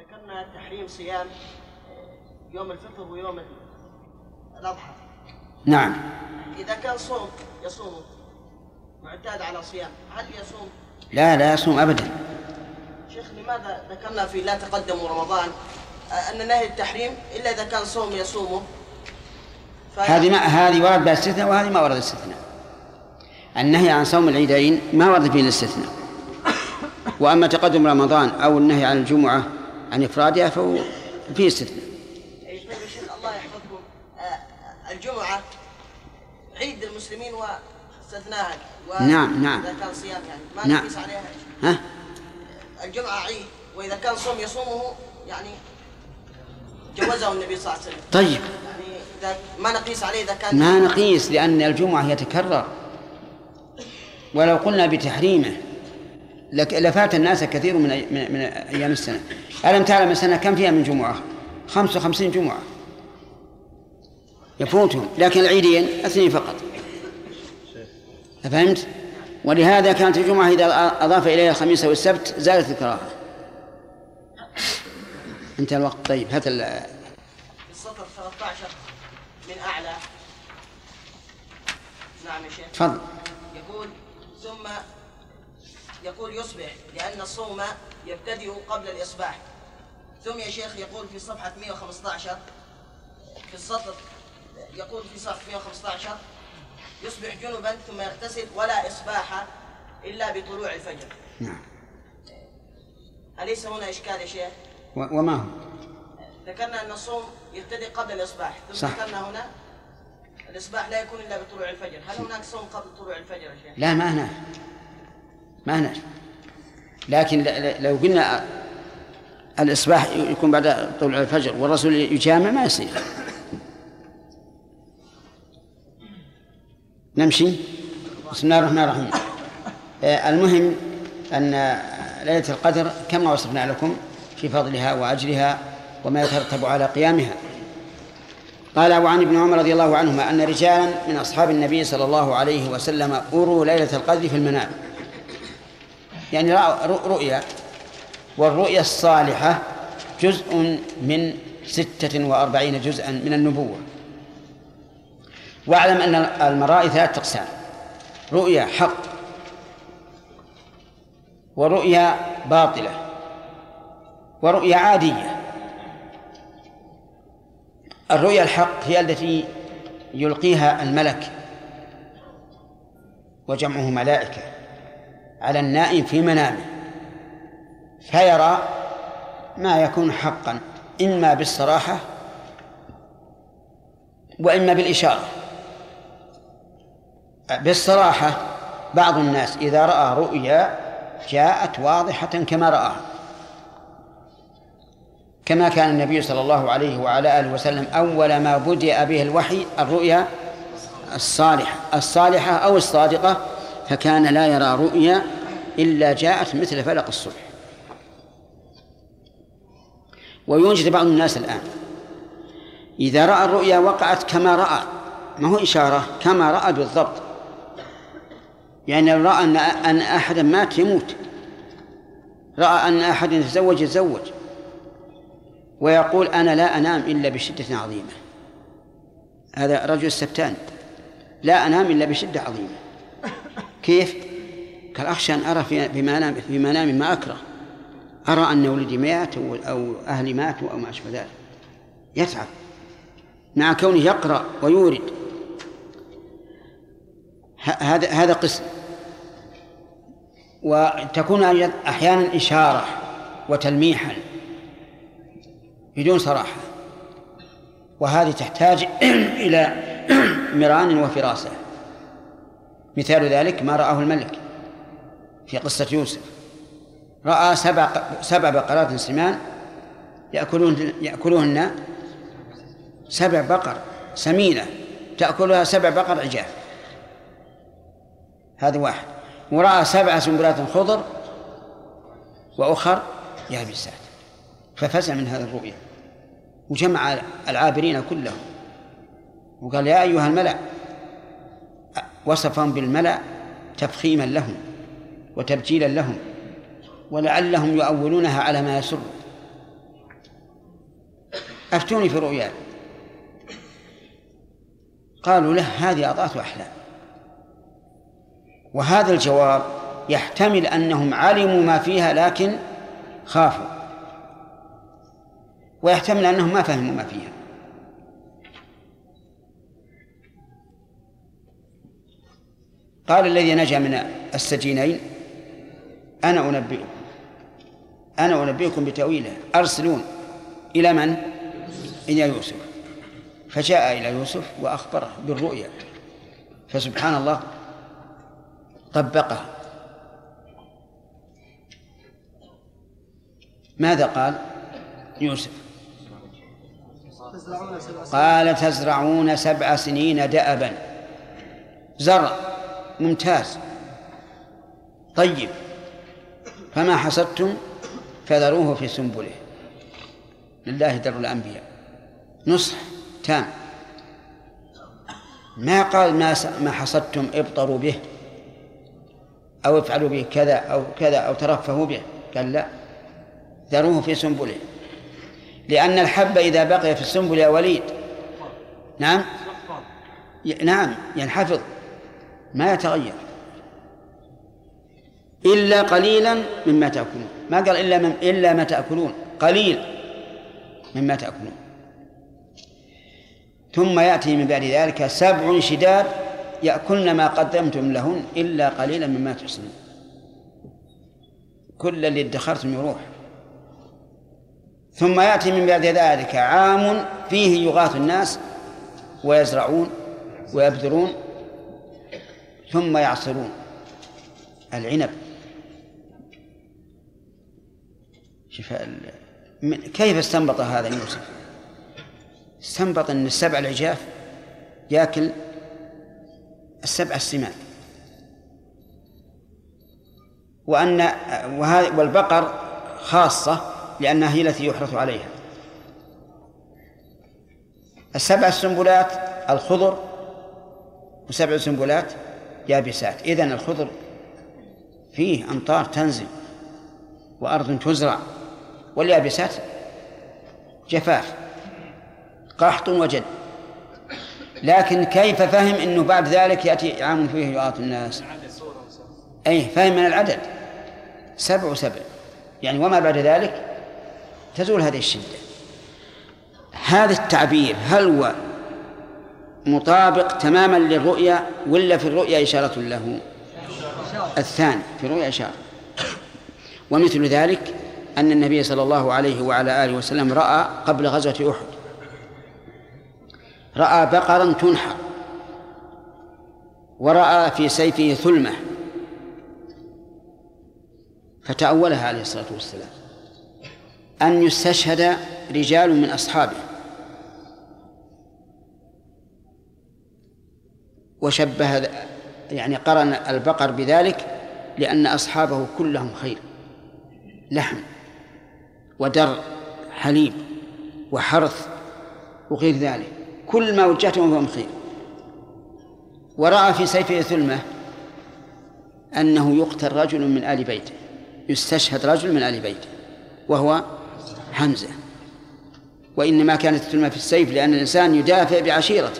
ذكرنا تحريم صيام يوم الفطر ويوم الأضحى. نعم. إذا كان صوم يصوم معتاد على صيام هل يصوم؟ لا يصوم أبدا. شيخ لماذا ذكرنا في لا تقدموا رمضان أن نهي التحريم إلا إذا كان صوم يصومه؟ هذه ورد بها استثناء وهذه ما ورد استثناء. النهي عن صوم العيدين ما ورد فيه الاستثناء، وأما تقدم رمضان أو النهي عن الجمعة عن إفرادها فهو فيه استثناء. الله يحفظكم، الجمعة عيد المسلمين واستثناها. نعم. إذا كان صيام يعني ما نقيس عليها. ها؟ الجمعة عيد وإذا كان صوم يصومه يعني جوزه النبي صلى الله عليه وسلم. طيب يعني إذا ما نقيس عليه إذا كان ما نقيس، لأن الجمعة يتكرر، ولو قلنا بتحريمه لفات الناس كثير من أيام السنة. ألم تعلم السنة كم فيها من جمعة؟ 55 جمعة يفوتهم، لكن العيدين 2 فقط. فهمت؟ ولهذا كانت الجمعة إذا أضاف إليها الخميس والسبت زادت الكراهة. انتهى الوقت. طيب هات السطر 13 من أعلى. نعم يا شيخ. تفضل. ثم يقول يصبح لأن الصوم يبتدئ قبل الإصباح. ثم يا شيخ يقول في صفحة 115 في السطر يقول في صفحة 115 يصبح جنبا ثم يغتسل ولا إصباح إلا بطلوع الفجر. نعم. أليس هنا إشكال يا شيخ؟ وما هو؟ ذكرنا أن الصوم يبتدئ قبل الإصباح، ثم ذكرنا هنا الإصباح لا يكون إلا بطلوع الفجر. هل هناك صوم قبل طلوع الفجر يا شيخ؟ لا ما هنا. لكن لو قلنا الإصباح يكون بعد طلوع الفجر والرسول يجامع ما يصير. نمشي. بسم الله الرحمن الرحيم. المهم أن ليلة القدر كما وصفنا لكم في فضلها وأجرها وما يترتب على قيامها. قال: وعن ابن عمر رضي الله عنهما أن رجالا من أصحاب النبي صلى الله عليه وسلم أروا ليلة القدر في المنام، يعني رؤيا، والرؤيا الصالحة جزء من 46 جزءا من النبوة. واعلم أن المرائي 3 أقسام: رؤيا حق، ورؤيا باطلة، ورؤيا عادية. الرؤيا الحق هي التي يلقيها الملك وجمعه ملائكة على النائم في منامه، فيرى ما يكون حقا إما بالصراحة وإما بالإشارة. بالصراحة بعض الناس إذا رأى رؤيا جاءت واضحة كما رآها، كما كان النبي صلى الله عليه وعلى آله وسلم أول ما بدأ به الوحي الرؤيا الصالحة أو الصادقة، فكان لا يرى رؤيا إلا جاءت مثل فلق الصبح. ويوجد بعض الناس الآن إذا رأى الرؤيا وقعت كما رأى، ما هو إشارة، كما رأى بالضبط. يعني لو رأى أن أحدا مات يموت، رأى أن أحدا يتزوج، ويقول: أنا لا أنام إلا بشدة عظيمة. هذا رجل السبتان، لا أنام إلا بشدة عظيمة. كيف؟ قال: أخشى أن أرى في منامي ما أكره، أرى أن ولدي مات أو أهلي ماتوا أو ما أشبه ذلك. يتعب مع كونه يقرأ ويورد. هذا قسم. وتكون أحيانا إشارة وتلميحا بدون صراحة، وهذه تحتاج إلى مران وفراسة. مثال ذلك ما رآه الملك في قصة يوسف، رأى 7 بقرات سمان يأكلهن 7 بقر سمينة تأكلها 7 بقر عجاف، هذا واحد. ورأى 7 سنبلات خضر وأخر يابسات، ففزع من هذه الرؤيا وجمع العابرين كلهم وقال: يا أيها الملأ، وصفهم بالملأ تفخيما لهم وتبجيلا لهم ولعلهم يؤولونها على ما يسر. أفتوني في رؤياي. قالوا له هذه أضغاث أحلام. وهذا الجواب يحتمل أنهم علموا ما فيها لكن خافوا، ويحتمل أنهم ما فهموا ما فيها. قال الذي نجا من السجينين أنا أنبئكم بتأويله أرسلون. إلى من؟ إلى يوسف. فجاء إلى يوسف وأخبره بالرؤيا، فسبحان الله طبقه. ماذا قال يوسف؟ قال تزرعون 7 سنين دأبا. زرع ممتاز طيب، فما حصدتم فذروه في سنبله. لله در الأنبياء، نصح تام. ما قال ما حصدتم ابطروا به أو افعلوا به كذا أو كذا أو ترفهوا به، قال لا، ذروه في سنبله، لأن الحب إذا بقي في السنبل يا وليد نعم ينحفظ ما يتغير إلا قليلا مما تأكلون. ما قال إلا ما تأكلون، قليل مما تأكلون. ثم يأتي من بعد ذلك 7 شداد يأكلن ما قدمتم لهن إلا قليلا مما تحسنون. كل اللي ادخرتم يروح. ثم يأتي من بعد ذلك عام فيه يغاث الناس ويزرعون ويبذرون ثم يعصرون العنب. كيف استنبط هذا يوسف؟ استنبط أن 7 العجاف يأكل 7 السمان، والبقر خاصة لأنها هي التي يحرث عليها. 7 السنبلات الخضر و7 سنبلات يابسات. إذن الخضر فيه أمطار تنزل وأرض تزرع، واليابسات جفاف قحط وجد. لكن كيف فهم أنه بعد ذلك يأتي عام فيه يغاث الناس؟ أي فهم من العدد 7 و7، يعني وما بعد ذلك تزول هذه الشدة. هذا التعبير هل هو مطابق تماما للرؤيا ولا في الرؤيا إشارة له؟ الثاني في الرؤيا إشارة. ومثل ذلك أن النبي صلى الله عليه وعلى آله وسلم رأى قبل غزوة أحد، رأى بقرا تنحر، ورأى في سيفه ثلمة، فتأولها عليه الصلاة والسلام أن يستشهد رجال من أصحابه، وشبه يعني قرن البقر بذلك لأن أصحابه كلهم خير، لحم ودر حليب وحرث وغير ذلك، كل ما وجهتهم فهم خير. ورأى في سيفه ثلمة أنه يقتل رجل من آل بيته، يستشهد رجل من آل بيته وهو حمزة. وإنما كانت الثلمة في السيف لأن الإنسان يدافع بعشيرته،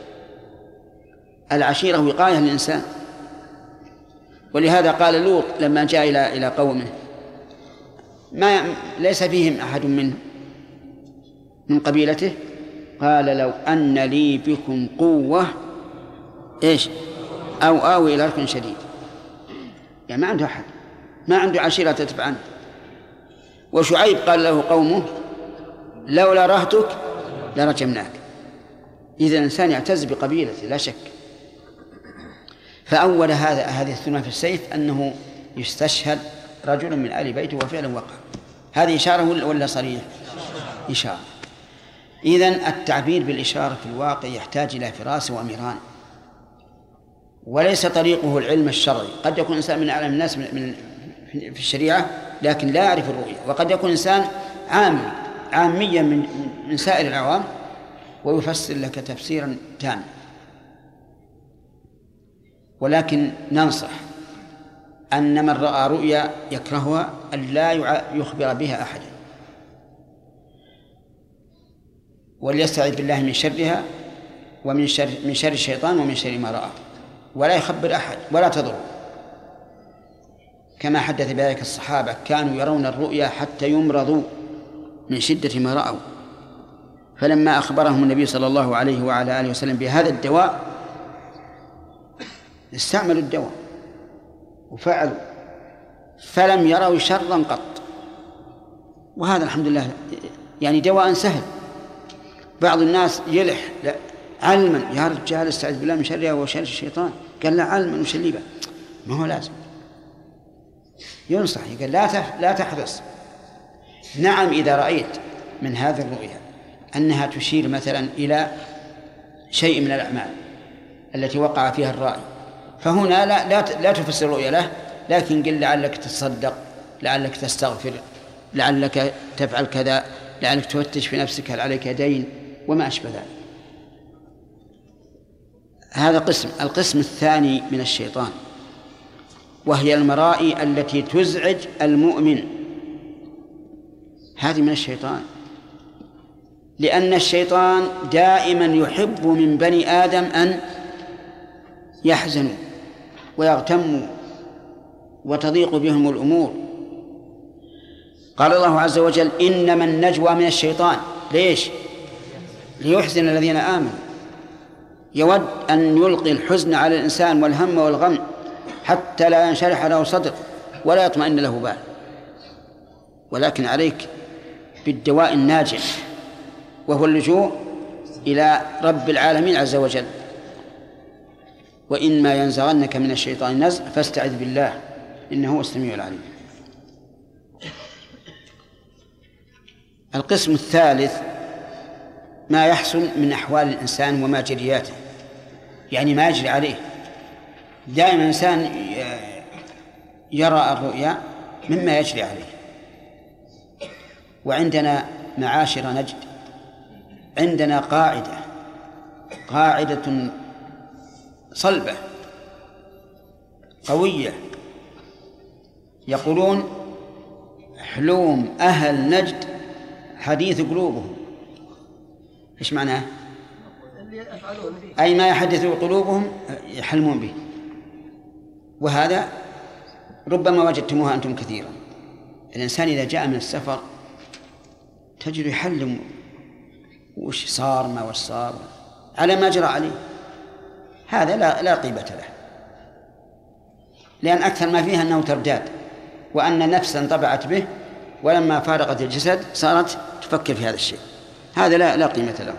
العشيرة وقاية للإنسان. ولهذا قال لوط لما جاء إلى قومه ليس فيهم أحد من قبيلته، قال لو أن لي بكم قوة أو آوي إلى ركن شديد. يعني ما عنده أحد، ما عنده عشيرة تتبع عنه. وشعيب قال له قومه لولا رهتك لرجمناك. إذا الإنسان يعتز بقبيلته لا شك. فأول هذه الثلمة في السيف أنه يستشهد رجل من آل بيته وفعلا وقع. هذه إشارة ولا صريح؟ إشارة. إذن التعبير بالإشارة في الواقع يحتاج إلى فراسة وأميران، وليس طريقه العلم الشرعي. قد يكون إنسان من أعلم الناس في الشريعة لكن لا يعرف الرؤية، وقد يكون إنسان عاميا من سائر العوام ويفسر لك تفسيرا تاما. ولكن ننصح أن من رأى رؤيا يكرهها أن لا يخبر بها أحدا، وليستعذ بالله من شرها ومن شر الشيطان ومن شر ما رأى، ولا يخبر أحد ولا تضر، كما حدث بذلك الصحابة كانوا يرون الرؤيا حتى يمرضوا من شدة ما رأوا. فلما أخبرهم النبي صلى الله عليه وعلى آله وسلم بهذا الدواء استعملوا الدواء وفعلوا، فلم يروا شرا قط. وهذا الحمد لله يعني دواء سهل. بعض الناس يلح لا علما، يا رجال استعذ بالله من شرها وشر الشيطان، قال لا علما وشليبا، ما هو لازم ينصح، قال لا تحرص. نعم إذا رأيت من هذه الرؤيا أنها تشير مثلا إلى شيء من الأعمال التي وقع فيها الرأي، فهنا لا تفسر الرؤيا له، لكن قل لعلك تتصدق، لعلك تستغفر، لعلك تفعل كذا، لعلك تفتش في نفسك هل عليك دين وما أشبه ذلك. هذا قسم. القسم الثاني من الشيطان وهي المرائي التي تزعج المؤمن، هذه من الشيطان، لأن الشيطان دائما يحب من بني آدم أن يحزنوا ويغتموا وتضيق بهم الأمور. قال الله عز وجل إنما النجوى من الشيطان، ليش؟ ليحزن الذين آمنوا. يود أن يلقي الحزن على الإنسان والهم والغم حتى لا ينشرح له صدر ولا يطمئن له بال. ولكن عليك بالدواء الناجح وهو اللجوء إلى رب العالمين عز وجل. وإما ينزغنك من الشيطان نزغ فاستعذ بالله إنه هو السميع العليم. القسم الثالث ما يحصل من أحوال الإنسان وما جرياته، يعني ما يجري عليه. دائما الإنسان يرى الرؤيا مما يجري عليه. وعندنا معاشر نجد عندنا قاعدة صلبة قوية، يقولون حلوم أهل نجد حديث قلوبهم. إيش معناه؟ أي ما يحدث قلوبهم يحلمون به. وهذا ربما وجدتموها أنتم كثيرا. الإنسان إذا جاء من السفر تجد يحلم وش صار ما وش صار على ما جرى عليه. هذا لا قيمة له، لأن أكثر ما فيها أنه ترداد، وأن نفسا طبعت به ولما فارقت الجسد صارت تفكر في هذا الشيء. هذا لا قيمة له.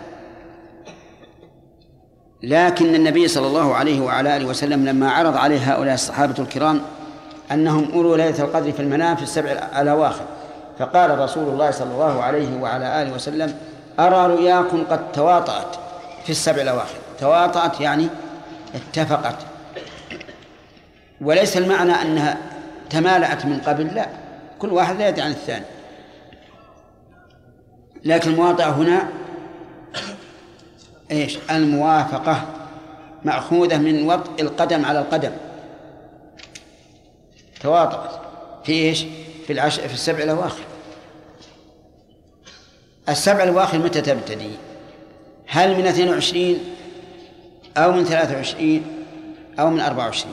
لكن النبي صلى الله عليه وعلى آله وسلم لما عرض عليه هؤلاء الصحابة الكرام أنهم أولوا ليلة القدر في المنام في السبع الأواخر، فقال رسول الله صلى الله عليه وعلى آله وسلم أرى رؤياكم قد تواطأت في السبع الأواخر. تواطأت يعني اتفقت، وليس المعنى أنها تمالأت من قبل، لا، كل واحد لا يدري عن الثاني. لكن المواطأة هنا إيش؟ الموافقة، مأخوذة من وطء القدم على القدم. تواطأت في إيش؟ في السبع الأواخر. السبع الأواخر متى تبتدي؟ هل من 22 أو من 23 أو من 24؟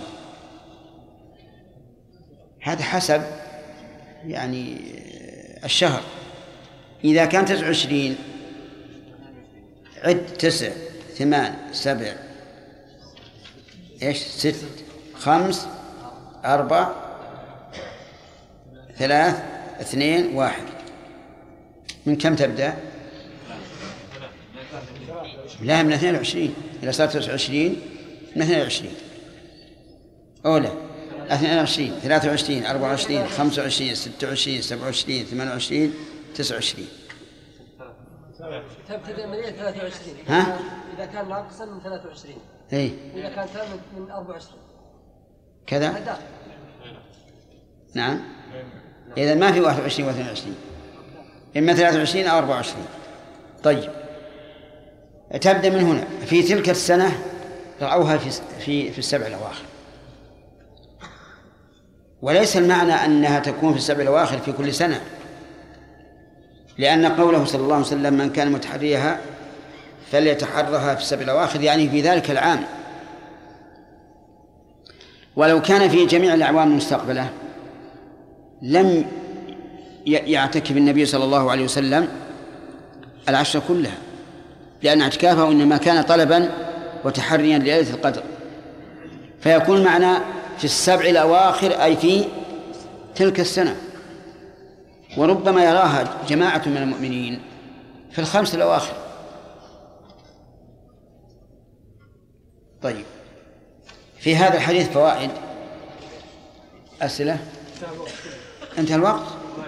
هذا حسب يعني الشهر. إذا كان 29 عد 9 8 7 6 5 4 3 2 1. من كم تبدأ؟ لا، من 22. إذا صارت 29 من 22 أولى 22 23 24 25 26 27 28 29. تبتدأ من 23. ها؟ إذا كان ناقصا من 23. إيه. إذا كان تام من 24. كذا؟ نعم. إذا ما في 21 و22، إما 23 أو 24. طيب، تبدأ من هنا في تلك السنة رأوها في السبع الأواخر. وليس المعنى أنها تكون في السبع الأواخر في كل سنة، لأن قوله صلى الله عليه وسلم من كان متحريها فليتحرها في السبع الأواخر يعني في ذلك العام. ولو كان في جميع الأعوام المستقبلة لم يعتكف النبي صلى الله عليه وسلم العشر كلها، لأن اعتكافه إنما كان طلبا وتحريا لليلة القدر، فيكون معنا في السبع الأواخر أي في تلك السنة. وربما يراها جماعة من المؤمنين في الخمس الأواخر. طيب، في هذا الحديث فوائد. أسئلة؟ انتهى الوقت؟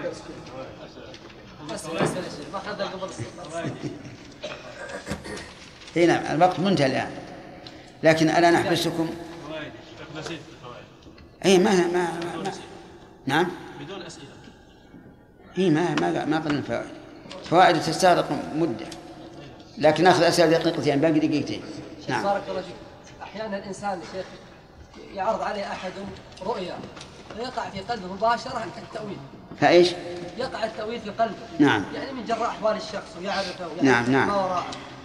هنا الوقت منتهى الآن، لكن ألا نحبسكم؟ أي ما نعم بدون أسئلة. إيه ما قلنا فوائد. فوائد تستغرق مدة، لكن نأخذ أسئلة دقيقتين باقي دقيقتين. نعم. بارك الله فيك. أحيانا الإنسان شيخ يعرض عليه أحد رؤيا فيقع في قلبه مباشرة التأويل. فإيش؟ يقع التأويل في قلبه. نعم. يعني من جراء أحوال الشخص ويعرفه نعم نعم. ما وراءه.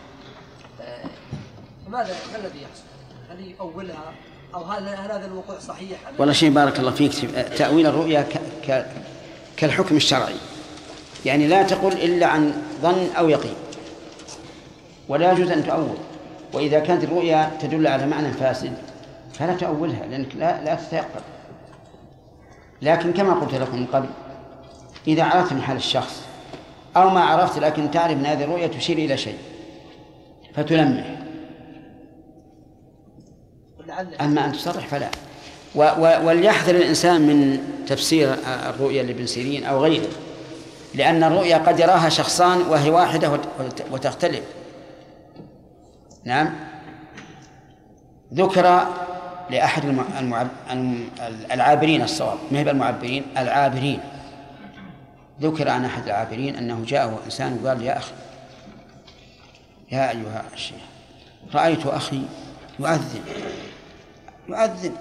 ما الذي يحصل؟ هل يؤولها أو هذا الوقوع صحيح؟ والله شيء بارك الله فيك، تأويل الرؤيا كالحكم الشرعي، يعني لا تقل إلا عن ظن أو يقين، ولا يجوز أن تؤول. وإذا كانت الرؤيا تدل على معنى فاسد فلا تؤولها، لأنك لا تتيقن. لكن كما قلت لكم من قبل، إذا عرفت من حال الشخص أو ما عرفت لكن تعرف أن هذه الرؤيا تشير إلى شيء فتلمح، أما أن تصرح فلا. وليحذر الإنسان من تفسير الرؤيا لابن سيرين أو غيره، لأن الرؤيا قد يراها شخصان وهي واحدة وتختلف. نعم. ذكر لأحد العابرين، الصواب ما هي المعبرين، العابرين، ذكر عن أحد العابرين أنه جاءه إنسان وقال يا أخي، يا أيها الشيخ، رأيت أخي يؤذن.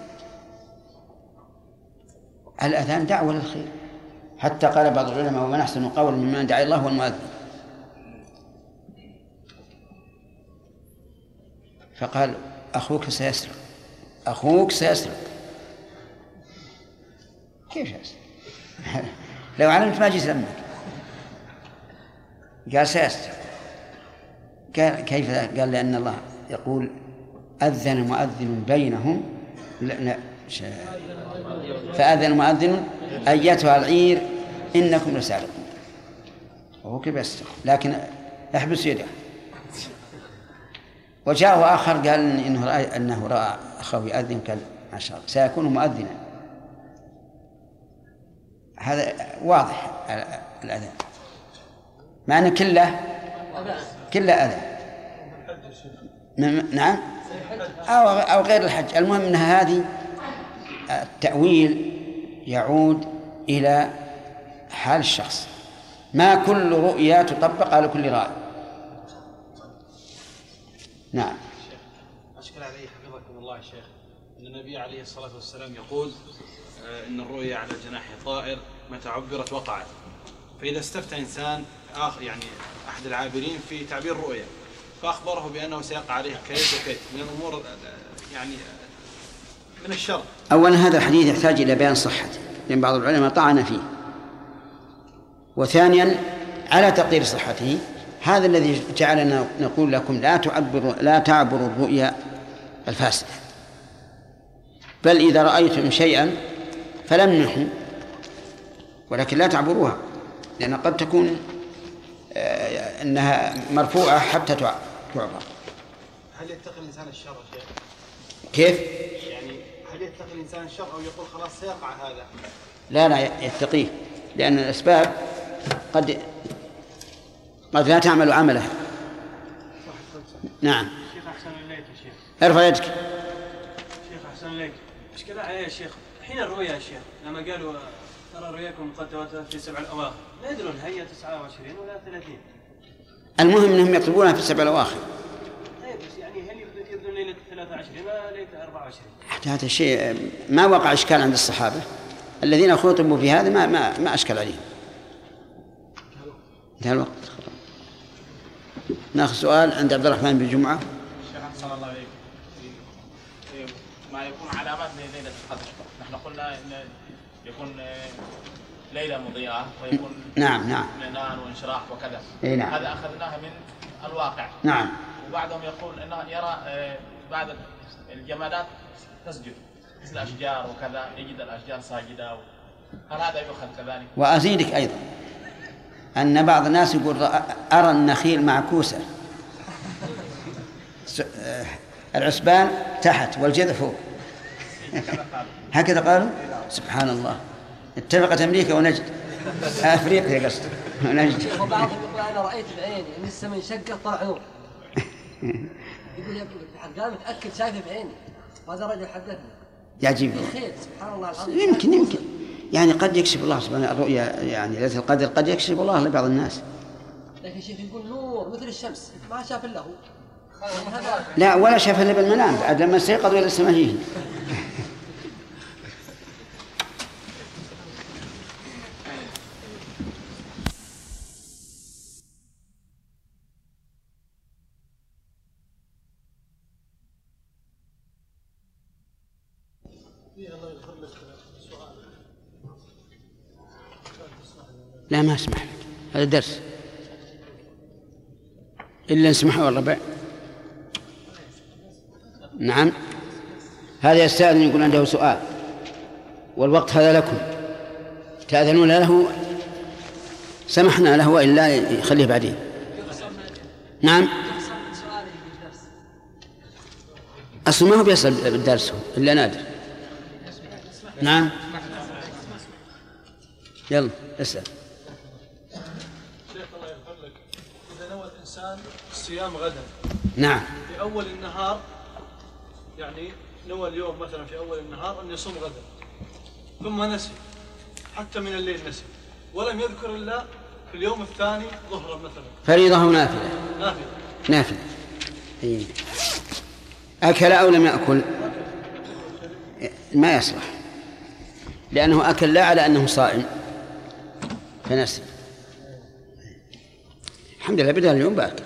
الأذان دعوة للخير، حتى قال بعض العلماء ومن أحسن قولا ممن دعا الله والمؤذن. فقال أخوك سيسرق. كيف يسرق؟ لو علمت ما جيت لمك. قال سيسرق. قال كيف؟ قال لأن الله يقول أذن مؤذن بينهم فأذن مؤذن أيتها العير إنكم لسارقون. وهو كيف يسرق؟ لكن احبس يده. وجاءه آخر قال أنه رأى أخاه يؤذن، قال ما شاء الله سيكون مؤذنا. هذا واضح الأذان، مع أن كله أذان. نعم. أو غير الحج. المهم أن هذه التأويل يعود إلى حال الشخص، ما كل رؤيا تطبق على كل رأي. نعم. أشكل علي حفظكم الله يا شيخ أن النبي عليه الصلاة والسلام يقول إن الرؤيا على جناح طائر متى عبرت وقعت. فإذا استفتى إنسان آخر يعني أحد العابرين في تعبير الرؤيا فأخبره بأنه سيقع عليه كيد وكيد من الأمور يعني من الشر. أولا هذا الحديث يحتاج إلى بيان صحته، لأن بعض العلماء طعن فيه. وثانيا على تقدير صحته هذا الذي جعلنا نقول لكم لا تعبروا الرؤيا الفاسدة، بل إذا رأيتم شيئا فلمحوا، ولكن لا تعبروها، لأن قد تكون أنها مرفوعة حتى تعبر. هل يتقي الإنسان الشر يا شيخ؟ كيف؟ يعني هل يتقي الإنسان الشر أو يقول خلاص سيقع هذا؟ لا يتقيه، لأن الأسباب قد لا تعمل عملها. نعم. شيخ أحسن إليك يا شيخ. ارفع يدك. شيخ أحسن إليك. إشكال علي يا شيخ حين الرؤيا يا شيخ لما قالوا ترى رؤياكم قد تواترت في 7 الأواخر، لا يدرون هي 29 ولا 30. المهم أنهم يطلبونها في 7 الأواخر. طيب بس يعني هل يبدون ليلة 23 ولا ليلة 24؟ هذا الشيء ما وقع إشكال عند الصحابة الذين خطبوا في هذا، ما أشكل عليهم. انتهى الوقت. ناخذ سؤال عند عبد الرحمن بن جمعة. شيخ أحسن الله إليك، ما يكون علامات لليلة القدر، نحن قلنا إن يكون ليلة مضيئة ويكون نعم اطمئنان وانشراح وكذا. نعم. هذا أخذناه من الواقع. نعم. وبعضهم يقول أنه يرى بعض الجمادات تسجد مثل الأشجار وكذا، يجد الأشجار ساجدة، هل هذا يؤخذ كذلك؟ وأزيدك أيضا أن بعض الناس يقول أرى النخيل معكوسة، العسبان تحت والجذع فوق. هكذا قالوا. سبحان الله. اتفقت أمريكا ونجد، أفريقيا قصد ونجد. وبعضهم يقول أنا رأيت بعيني إن السماء انشقت طلع نور. يقول يا ابن قال متأكد شايفه بعيني، هذا رجل حدثني. يعجب. خير سبحان الله العظيم. يمكن يعني قد يكشف الله سبحانه الرؤيا، يعني ليلة القدر قد يكشف الله لبعض الناس. لكن شيخ يقول نور مثل الشمس ما شاف إلا هو. لا ولا شاف إلا بالمنام، بعد لما استيقظ إلى السماء جيه. لا ما اسمح لك، هذا درس إلا نسمحه الربع. نعم. هذا يستأذن يقول عنده سؤال والوقت هذا لكم، تأذنون له سمحنا له وإلا يخليه بعدين. نعم. أصلا ما هو بيصل بالدرس إلا نادر. نعم. يلا اسأل. شيخ الله يغفر لك، إذا نوى الإنسان الصيام غدا نعم في أول النهار، يعني نوى اليوم مثلا في أول النهار أن يصوم غدا، ثم نسي حتى من الليل نسي ولم يذكر إلا في اليوم الثاني ظهرا مثلا، فريضة أو نافلة؟ نافلة. أكل أو لم يأكل ما يصلح، لأنه أكل لا على أنه صائم فنسي. الحمد لله بدأ اليوم باكر.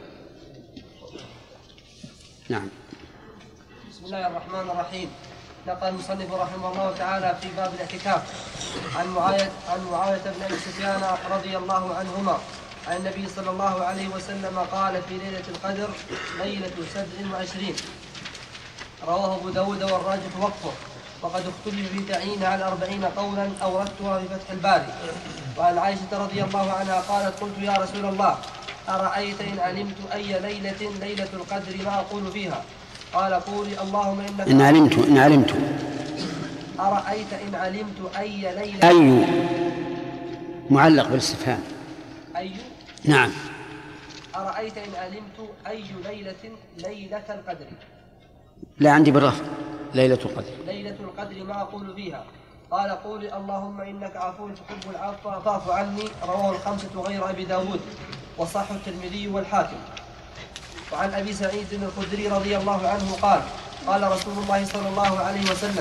نعم. بسم الله الرحمن الرحيم. نقل المصنف رحمه الله تعالى في باب الاعتكاف عن معاوية بن أبي سفيان رضي الله عنهما عن النبي صلى الله عليه وسلم قال في ليلة القدر ليلة 27، رواه أبو داود والراجح وقفه، وقد اختلف في تعيينها على 40 قولا أوردتها في فتح الباري. وعن عائشة رضي الله عنها قالت قلت يا رسول الله أرأيت إن علمت أي ليلة القدر ما أقول فيها؟ قال قولي اللهم إنك إن علمت أرأيت إن علمت أي ليلة. أي معلق بالاستفهام. أي نعم. أرأيت إن علمت أي ليلة القدر. لا عندي بالرفع ليلة القدر ما أقول فيها؟ قال قولي اللهم إنك عفو تحب العفو فاعف عني. رواه الخمسة غير أبي داود وصححه الترمذي والحاكم. وعن أبي سعيد الخدري رضي الله عنه قال قال رسول الله صلى الله عليه وسلم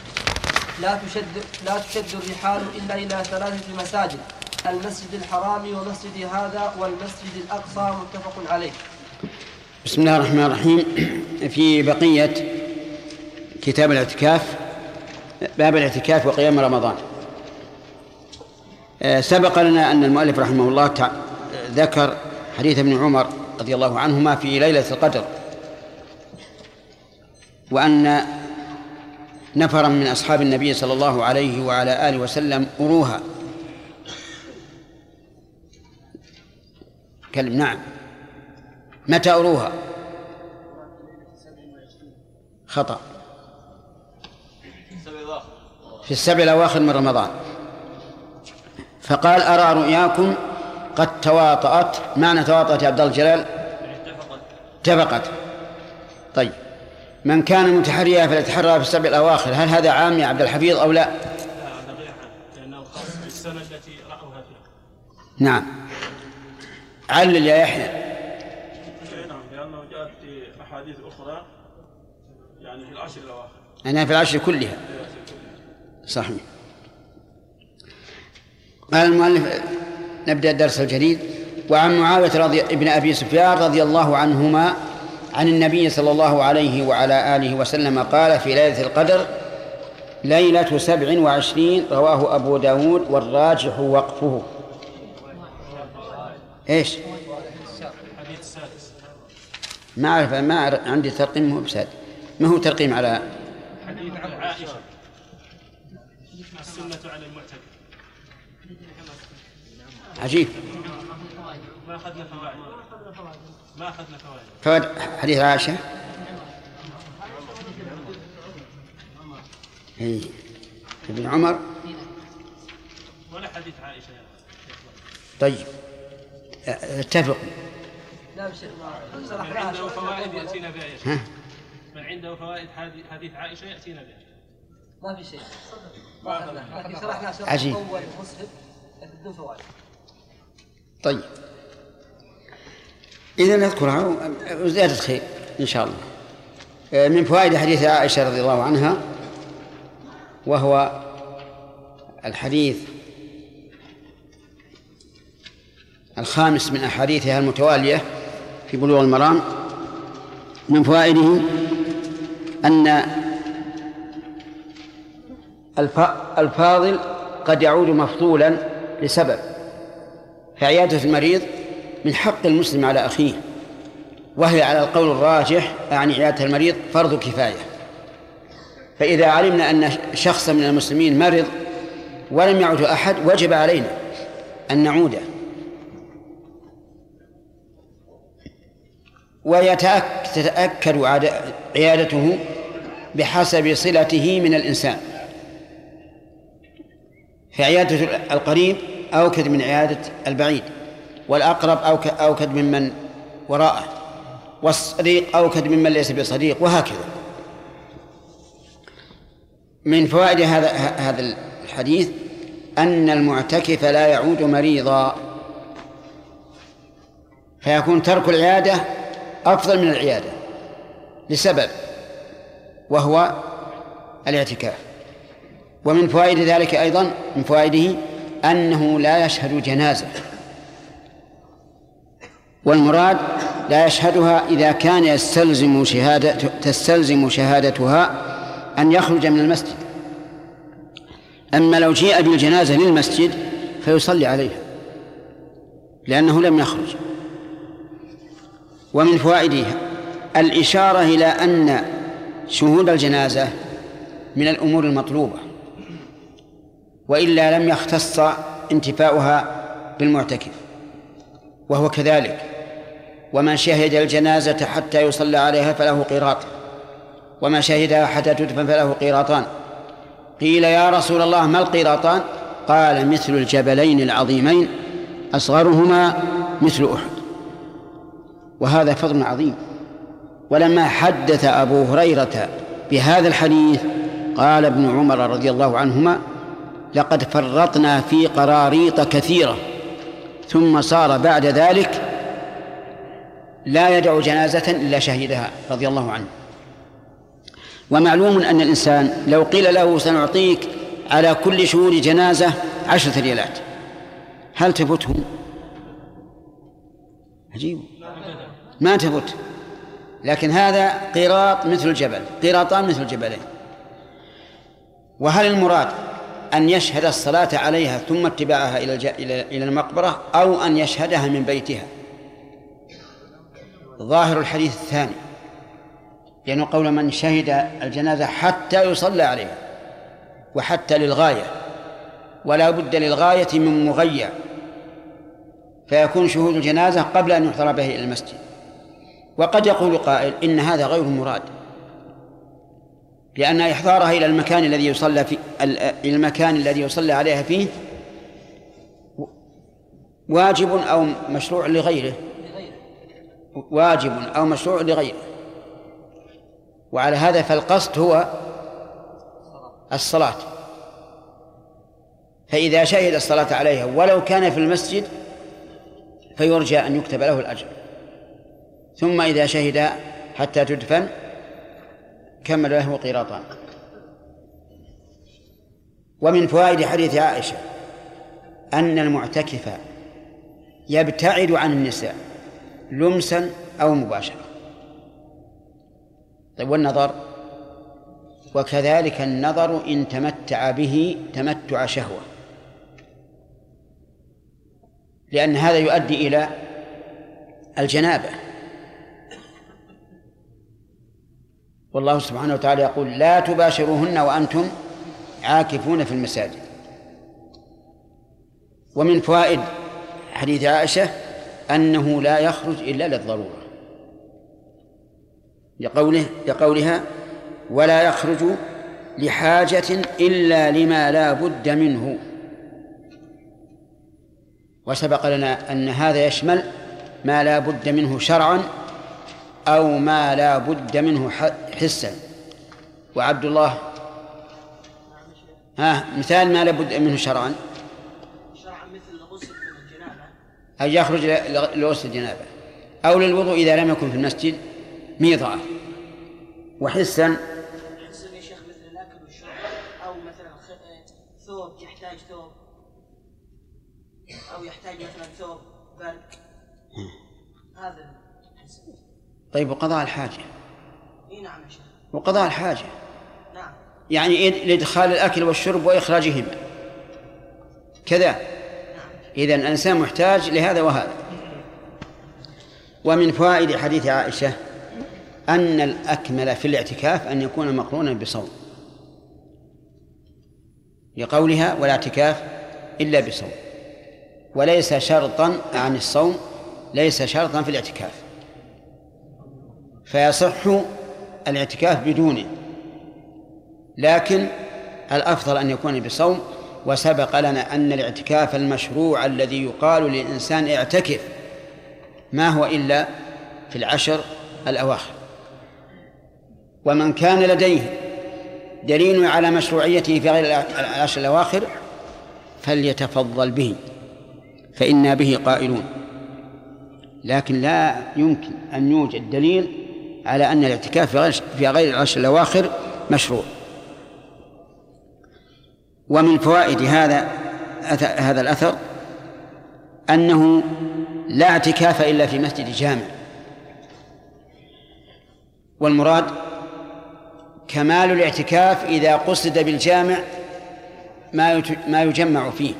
لا تشد الرحال إلا إلى 3 مساجد: المسجد الحرام ومسجد هذا والمسجد الأقصى. متفق عليه. بسم الله الرحمن الرحيم. في بقية كتاب الاعتكاف، باب الاعتكاف وقيام رمضان. سبق لنا أن المؤلف رحمه الله ذكر حديث ابن عمر رضي الله عنهما في ليلة القدر، وأن نفرا من أصحاب النبي صلى الله عليه وعلى آله وسلم أروها. كلم. نعم. متى أروها؟ خطأ، في 7 الأواخر من رمضان. فقال أرى رؤياكم قد تواطأت. معنى تواطأت يا عبد الله الجلال؟ اتفقت. طيب، من كان متحريا فليتحرى في 7 الأواخر. هل هذا عام يا عبد الحفيظ أو لا؟ لأنه خاص بالسنة التي رأوها فيها. نعم. علل يا يحيى. نعم، لأنه جاءت في أحاديث أخرى يعني في 10 الأواخر. أنا في 10 كلها. صحيح. قال المؤلف: نبدأ الدرس الجديد. وعن معاوية بن أبي سفيان رضي الله عنهما عن النبي صلى الله عليه وعلى آله وسلم قال في ليلة القدر ليلة 27 رواه أبو داود والراجح وقفه. إيش؟ الحديث السادس. ما عندي ترقيم، مو بساد، ما هو ترقيم على حديث عن عائشة السنة على المعتكف. عجيب. ما أخذنا فوائد. فوائد حديث عائشة. ابن عمر ولا حديث عائشة. طيب اتفق. من عنده فوائد يأتينا بها. من عنده فوائد حديث عائشة يأتينا بها. ما في شيء. لكن شرحنا شرح عجيب. أول مسلم بدون فوائد. طيب إذا نذكرها وزيادة خير إن شاء الله. من فوائد حديث عائشة رضي الله عنها، وهو الحديث الخامس من أحاديثها المتوالية في بلوغ المرام، من فوائده أن الفاضل قد يعود مفضولا لسبب، فعيادة المريض من حق المسلم على أخيه، وهي على القول الراجح يعني عيادة المريض فرض كفاية. فإذا علمنا أن شخصا من المسلمين مرض ولم يعد أحد وجب علينا أن نعوده، ويتأكد عيادته بحسب صلته من الإنسان، فعيادة القريب أوكد من عيادة البعيد، والأقرب أوكد ممن وراءه، والصديق أوكد ممن ليس بصديق، وهكذا. من فوائد هذا الحديث أن المعتكف لا يعود مريضا، فيكون ترك العيادة أفضل من العيادة لسبب، وهو الاعتكاف. ومن فوائد ذلك أيضا، من فوائده أنه لا يشهد جنازة، والمراد لا يشهدها إذا كان تستلزم شهادتها أن يخرج من المسجد. أما لو جيء بالجنازة للمسجد فيصلي عليها لأنه لم يخرج. ومن فوائدها الإشارة إلى أن شهود الجنازة من الأمور المطلوبة، وإلا لم يختص انتفاؤها بالمعتكف، وهو كذلك. ومن شهد الجنازة حتى يصلى عليها فله قيراط، وما شهدها حتى تدفن فله قيراطان. قيل يا رسول الله ما القيراطان؟ قال مثل الجبلين العظيمين أصغرهما مثل أحد. وهذا فضل عظيم. ولما حدث أبو هريرة بهذا الحديث قال ابن عمر رضي الله عنهما لقد فرطنا في قراريط كثيرة، ثم صار بعد ذلك لا يدع جنازة إلا شهدها رضي الله عنه. ومعلوم أن الإنسان لو قيل له سنعطيك على كل شهود جنازة 10 ريالات هل تفته؟ عجيب، ما تفت. لكن هذا قيراط مثل الجبل، قيراطان مثل الجبلين. وهل المراد أن يشهد الصلاة عليها ثم اتباعها إلى المقبرة، أو أن يشهدها من بيتها؟ ظاهر الحديث الثاني، لأنه قول من شهد الجنازة حتى يصلى عليها، وحتى للغاية، ولا بد للغاية من مغيّ، فيكون شهود الجنازة قبل أن يحضر به إلى المسجد. وقد يقول قائل إن هذا غير مراد، لأن إحضارها إلى المكان الذي يصلى فيه، المكان الذي يصلى عليها فيه، واجب أو مشروع لغيره، واجب أو مشروع لغيره. وعلى هذا فالقصد هو الصلاة، فإذا شهد الصلاة عليها ولو كان في المسجد فيرجى أن يكتب له الأجر، ثم إذا شهد حتى تدفن كمل له قيراطان. ومن فوائد حديث عائشة أن المعتكف يبتعد عن النساء لمسا أو مباشرة. طيب والنظر؟ وكذلك النظر إن تمتع به تمتع شهوة، لأن هذا يؤدي إلى الجنابة. والله سبحانه وتعالى يقول: لا تباشروهن وأنتم عاكفون في المساجد. ومن فوائد حديث عائشة أنه لا يخرج إلا للضرورة، لقولها: ولا يخرج لحاجة إلا لما لا بد منه. وسبق لنا أن هذا يشمل ما لا بد منه شرعا أو ما لا بد منه حسا. وعبد الله مثال ما لا بد منه شرعا مثل الغسل من الجنابة، أو يخرج لغسل الجنابة أو للوضوء إذا لم يكن في المسجد ميضة. وحسا يا شيخ مثل الأكل والشرب، أو مثلا ثوب يحتاج ثوب، أو يحتاج مثلا ثوب برد، هذا. طيب وقضاء الحاجة؟ نعم يا شيخ. وقضاء الحاجة نعم، يعني لإدخال الأكل والشرب وإخراجهما كذا. إذن الإنسان محتاج لهذا وهذا. ومن فوائد حديث عائشة أن الأكمل في الاعتكاف أن يكون مقرونا بصوم، لقولها: ولا اعتكاف إلا بصوم. وليس شرطا عن الصوم، ليس شرطا في الاعتكاف، فيصح الاعتكاف بدونه، لكن الأفضل أن يكون بصوم. وسبق لنا أن الاعتكاف المشروع الذي يقال للإنسان اعتكف ما هو إلا في العشر الأواخر. ومن كان لديه دليل على مشروعيته في غير العشر الأواخر فليتفضل به، فإنا به قائلون. لكن لا يمكن أن يوجد دليل على أن الاعتكاف في غير العشر الأواخر مشروع. ومن فوائد هذا الأثر أنه لا اعتكاف إلا في مسجد جامع، والمراد كمال الاعتكاف إذا قصد بالجامع ما يجمع فيه.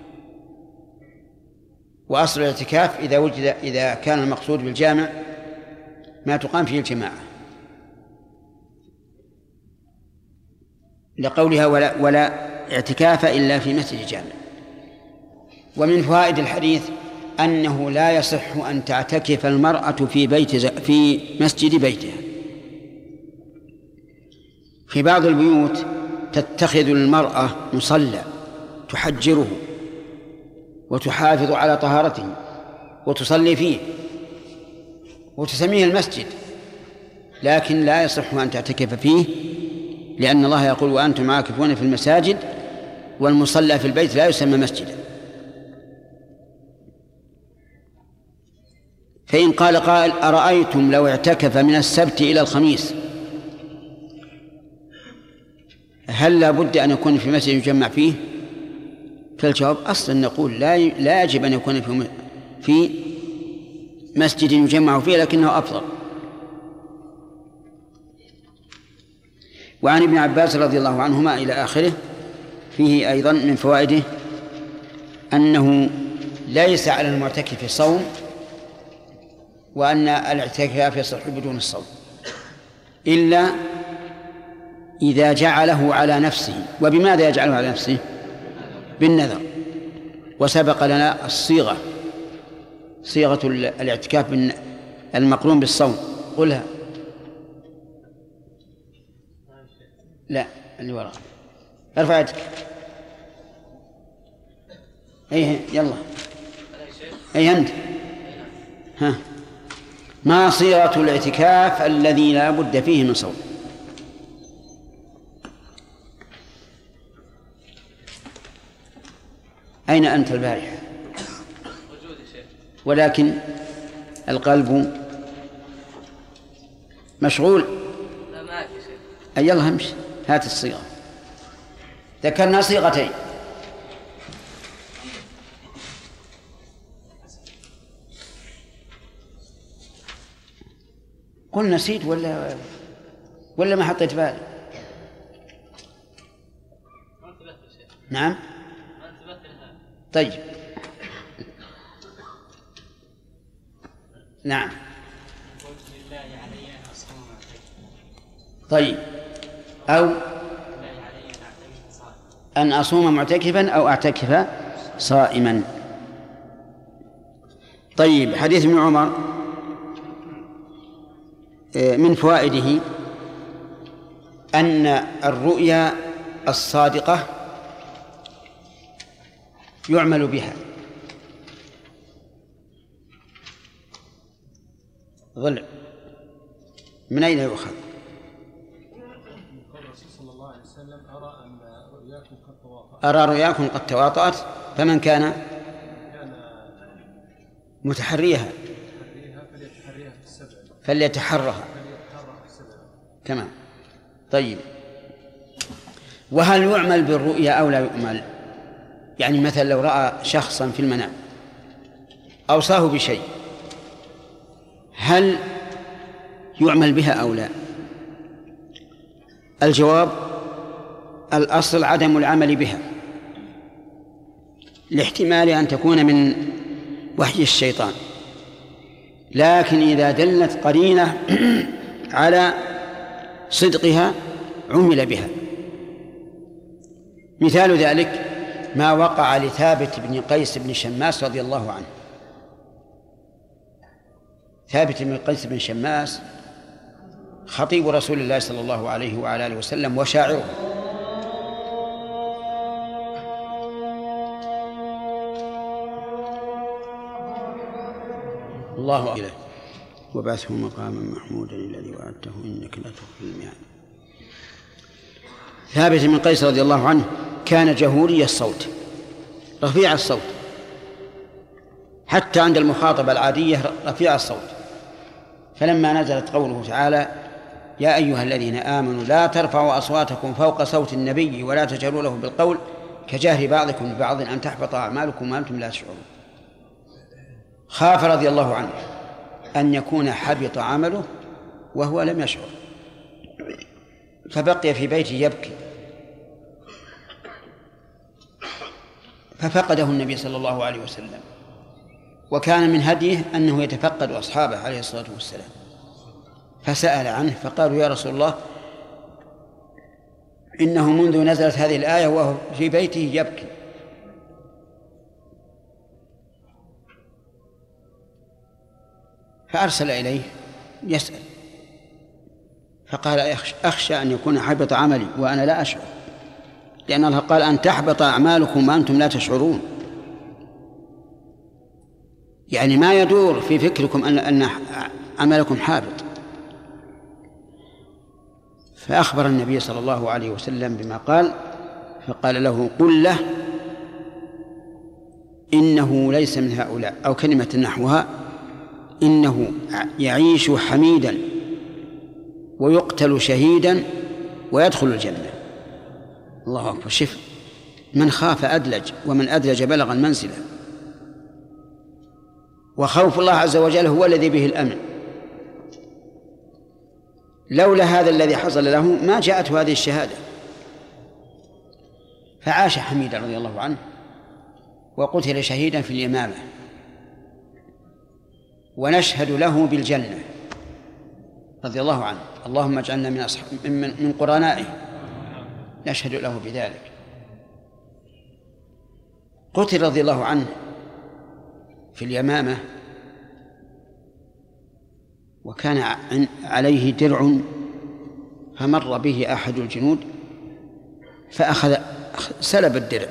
وأصل الاعتكاف إذا كان المقصود بالجامع ما تقام فيه الجماعة، لقولها: ولا اعتكاف إلا في مسجد جامع. ومن فوائد الحديث أنه لا يصح أن تعتكف المرأة في مسجد بيتها. في بعض البيوت تتخذ المرأة مصلى تحجره وتحافظ على طهارته وتصلي فيه وتسميه المسجد، لكن لا يصح أن تعتكف فيه، لأن الله يقول: وأنتم عاكفون في المساجد، والمصلى في البيت لا يسمى مسجدا. فإن قال قائل: أرأيتم لو اعتكف من السبت إلى الخميس هل لا بد أن يكون في مسجد يجمع فيه؟ فالجواب أصلا نقول لا يجب أن يكون في مسجد يجمع فيه، لكنه أفضل. وعن ابن عباس رضي الله عنهما إلى آخره فيه أيضا من فوائده أنه ليس على المعتكف صوم، وأن الاعتكاف يصح بدون الصوم إلا إذا جعله على نفسه. وبماذا يجعله على نفسه؟ بالنذر. وسبق لنا صيغة الاعتكاف المقرون بالصوم. قلها. لا، اللي وراء. ارفع يدك. ايه يلا. اي انت. ها. ما صيغة الاعتكاف الذي لا بد فيه من صوم؟ أين أنت البارحة؟ ولكن القلب مشغول. أي يلا همشي، هات الصيغة. ذكرنا صيغتين: قل نسيت ولا ما حطيت بالي؟ نعم. طيب نعم. طيب أو أن أصوم معتكفا أو أعتكف صائما. طيب حديث ابن عمر من فوائده أن الرؤيا الصادقة يعمل بها. ضلع من أين يؤخذ؟ أرى رؤياكم قد تواطأت فمن كان متحريها فليتحرها. تمام. طيب وهل يعمل بالرؤيا أو لا يعمل؟ يعني مثلا لو رأى شخصا في المنام أوصاه بشيء هل يعمل بها أو لا؟ الجواب الأصل عدم العمل بها لاحتمال أن تكون من وحي الشيطان، لكن إذا دلت قرينة على صدقها عمل بها. مثال ذلك ما وقع لثابت بن قيس بن شماس رضي الله عنه. ثابت بن قيس بن شماس خطيب رسول الله صلى الله عليه وعلى آله وسلم وشاعره، الله إله وبعثه مقاما محمودا الذي وعدته إنك لا تخلف الميعاد. ثابت بن قيس رضي الله عنه كان جهوري الصوت رفيع الصوت، حتى عند المخاطبة العادية رفيع الصوت. فلما نزلت قوله تعالى يا أيها الذين آمنوا لا ترفعوا أصواتكم فوق صوت النبي ولا تجهروا له بالقول كجهر بعضكم ببعض أن تحبط أعمالكم وأنتم لا تشعرون، خاف رضي الله عنه أن يكون حبط عمله وهو لم يشعر، فبقي في بيته يبكي، ففقده النبي صلى الله عليه وسلم، وكان من هديه أنه يتفقد أصحابه عليه الصلاة والسلام، فسأل عنه فقالوا يا رسول الله إنه منذ نزلت هذه الآية وهو في بيته يبكي. فأرسل إليه يسأل فقال أخشى أن يكون حبط عملي وأنا لا أشعر، لأن الله قال أن تحبط أعمالكم وأنتم لا تشعرون، يعني ما يدور في فكركم أن عملكم حابط. فأخبر النبي صلى الله عليه وسلم بما قال، فقال له قل له إنه ليس من هؤلاء، أو كلمة نحوها إنه يعيش حميدا ويقتل شهيدا ويدخل الجنة. الله أكبر، شف من خاف أدلج ومن أدلج بلغ المنزلة. وخوف الله عز وجل هو الذي به الأمن، لولا هذا الذي حصل له ما جاءته هذه الشهادة. فعاش حميدا رضي الله عنه وقتل شهيدا في اليمامة، ونشهد له بالجنة رضي الله عنه، اللهم اجعلنا من قرنائه، نشهد له بذلك. قتل رضي الله عنه في اليمامة، وكان عليه درع، فمر به أحد الجنود فأخذ سلب الدرع،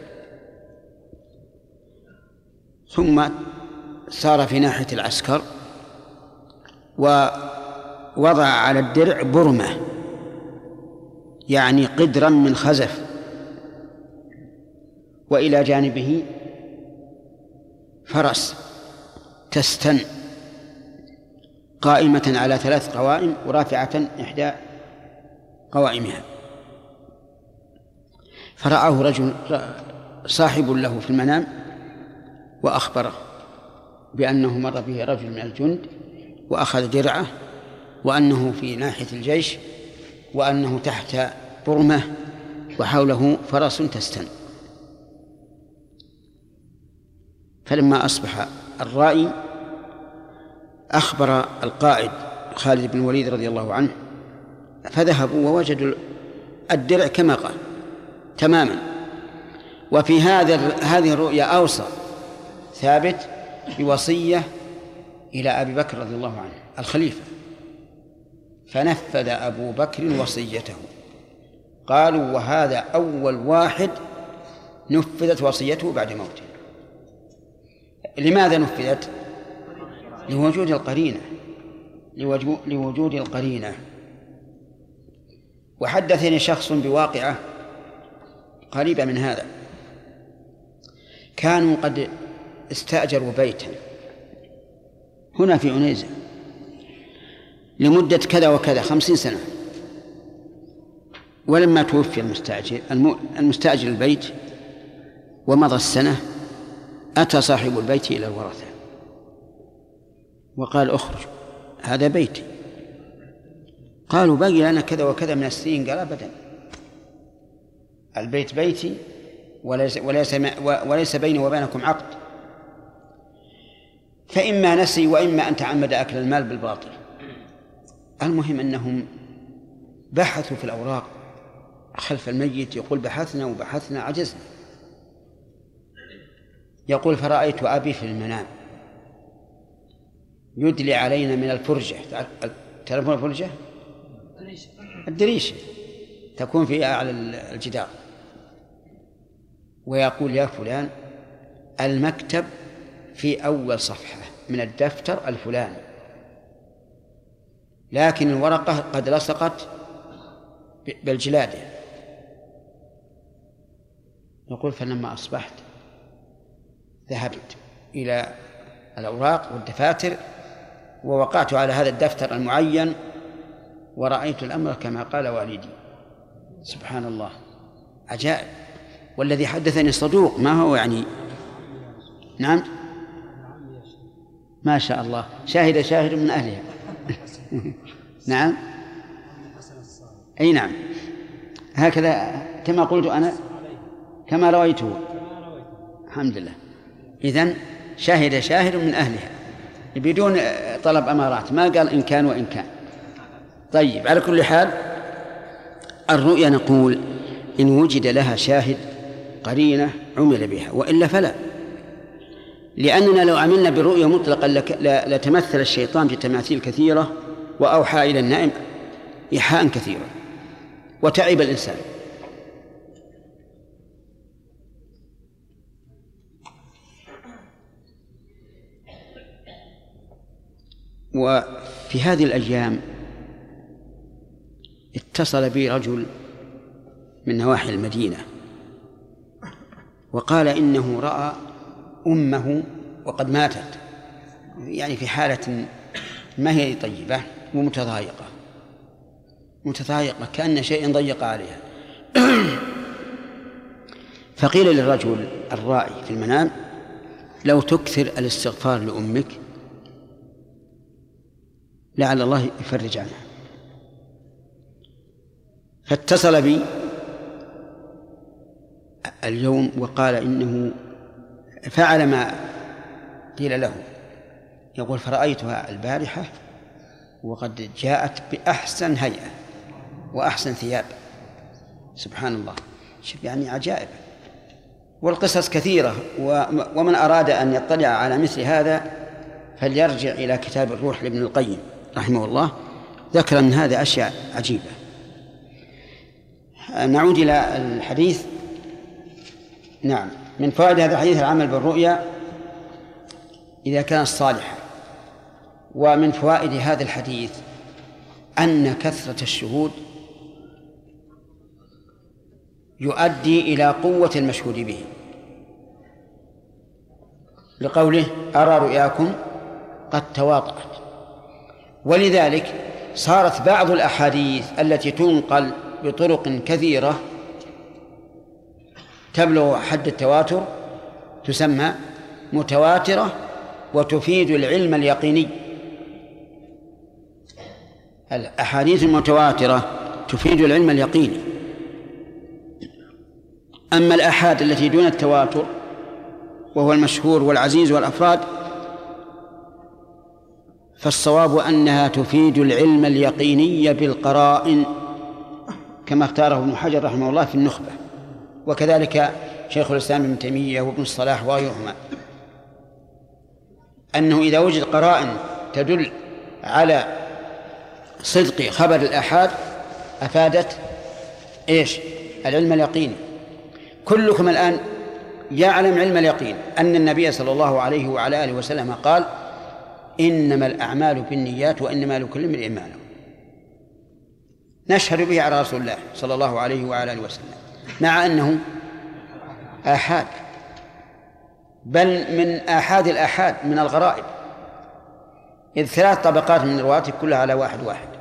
ثم سار في ناحية العسكر ووضع على الدرع برمة، يعني قدرا من خزف، وإلى جانبه فرس تستن قائمة على 3 قوائم ورافعة إحدى قوائمها. فرآه رجل صاحب له في المنام وأخبره بأنه مر به رجل من الجند وأخذ درعه وأنه في ناحية الجيش، وأنه تحت برمة وحوله فرس تستن. فلما أصبح الرائي أخبر القائد خالد بن الوليد رضي الله عنه، فذهبوا ووجدوا الدرع كما قال تماما. وفي هذه الرؤيا أوصى ثابت بوصية إلى أبي بكر رضي الله عنه الخليفة، فنفذ أبو بكر وصيته. قالوا وهذا أول واحد نفذت وصيته بعد موته. لماذا نفذت؟ لوجود القرينة، لوجود القرينة. وحدثني شخص بواقعة قريبة من هذا. كانوا قد استأجروا بيتا هنا في عنيزة لمدة كذا وكذا 50 سنة، ولما توفي المستأجر البيت ومضى السنة، أتى صاحب البيت إلى الورثة وقال اخرج هذا بيتي. قالوا باقي لنا كذا وكذا من السنين. قال أبدا، البيت بيتي وليس بيني وبينكم عقد، فإما نسي وإما أن تعمد أكل المال بالباطل. المهم أنهم بحثوا في الأوراق خلف الميت، يقول بحثنا وبحثنا عجزنا. يقول فرأيت أبي في المنام يدلي علينا من الفرجة، تعرفون الفرجة؟ الدريشة تكون في أعلى الجدار، ويقول يا فلان المكتب في أول صفحة من الدفتر الفلاني، لكن الورقة قد لصقت بالجلادة. يقول فلما أصبحت ذهبت إلى الأوراق والدفاتر ووقعت على هذا الدفتر المعين ورأيت الأمر كما قال والدي. سبحان الله، عجائب. والذي حدثني صدوق، ما هو يعني. نعم، ما شاء الله، شاهد من أهلها. نعم، أي نعم، هكذا كما قلت أنا، كما رويته. الحمد لله. إذن شاهد من أهلها بدون طلب أمارات، ما قال إن كان وإن كان. طيب، على كل حال الرؤيا نقول إن وجد لها شاهد قرينة عمل بها، وإلا فلا. لأننا لو عملنا بالرؤيا مطلقا لتمثل الشيطان بتماثيل كثيرة وأوحى إلى النائم إيحاء كثيرا وتعب الإنسان. وفي هذه الأيام اتصل بي رجل من نواحي المدينة وقال إنه رأى أمه وقد ماتت، يعني في حالة ما هي طيبة ومتضايقة كأن شيء ضيق عليها. فقيل للرجل الرائي في المنام لو تكثر الاستغفار لأمك لعل الله يفرج عنها. فاتصل بي اليوم وقال إنه فعل ما قيل له. يقول فرأيتها البارحة وقد جاءت بأحسن هيئة وأحسن ثياب. سبحان الله، شوف يعني عجائب. والقصص كثيرة، ومن أراد أن يطلع على مثل هذا فليرجع إلى كتاب الروح لابن القيم رحمه الله، ذكر من هذا أشياء عجيبة. نعود إلى الحديث. نعم، من فوائد هذا الحديث العمل بالرؤيا إذا كانت صالحة. ومن فوائد هذا الحديث أن كثرة الشهود يؤدي إلى قوة المشهود به، لقوله أرى رؤياكم قد تواطأت. ولذلك صارت بعض الأحاديث التي تنقل بطرق كثيرة تبلغ حد التواتر تسمى متواترة وتفيد العلم اليقيني. الأحاديث المتواترة تفيد العلم اليقيني. أما الآحاد التي دون التواتر وهو المشهور والعزيز والأفراد فالصواب أنها تفيد العلم اليقيني بالقرائن كما اختاره ابن حجر رحمه الله في النخبة، وكذلك شيخ الإسلام ابن تيمية وابن الصلاح وغيرهما، أنه إذا وجد قرائن تدل على صدق خبر الآحاد أفادت إيش؟ العلم اليقيني. كلكم الآن يعلم علم اليقين أن النبي صلى الله عليه وعلى آله وسلم قال إنما الأعمال بالنيات وإنما لكل امرئ ما نوى. نشهد به على رسول الله صلى الله عليه وعلى آله وسلم مع أنه آحاد، بل من آحاد الآحاد من الغرائب، إذ 3 طبقات من الرواة كلها على واحد،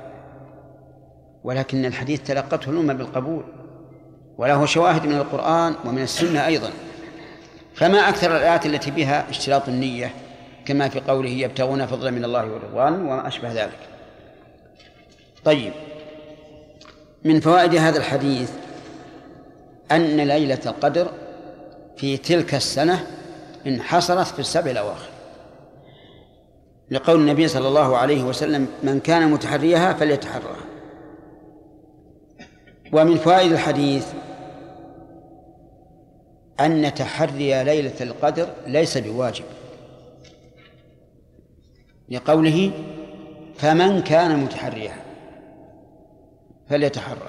ولكن الحديث تلقته الأمة بالقبول، وله شواهد من القرآن ومن السنة أيضا. فما أكثر الآيات التي بها اشتراط النية كما في قوله يبتغون فضلا من الله ورضوان وما أشبه ذلك. طيب، من فوائد هذا الحديث أن ليلة القدر في تلك السنة انحصرت في 7 الأواخر، لقول النبي صلى الله عليه وسلم من كان متحريها فليتحرها. ومن فوائد الحديث أن تحري ليلة القدر ليس بواجب، لقوله فمن كان متحريها فليتحرها.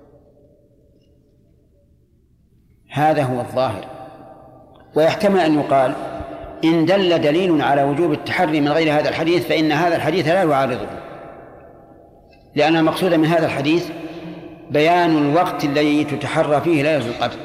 هذا هو الظاهر. ويحتمل أن يقال إن دل دليل على وجوب التحري من غير هذا الحديث فإن هذا الحديث لا يعارضه، لأن المقصود من هذا الحديث بيان الوقت الذي تتحرى فيه ليلة القدر.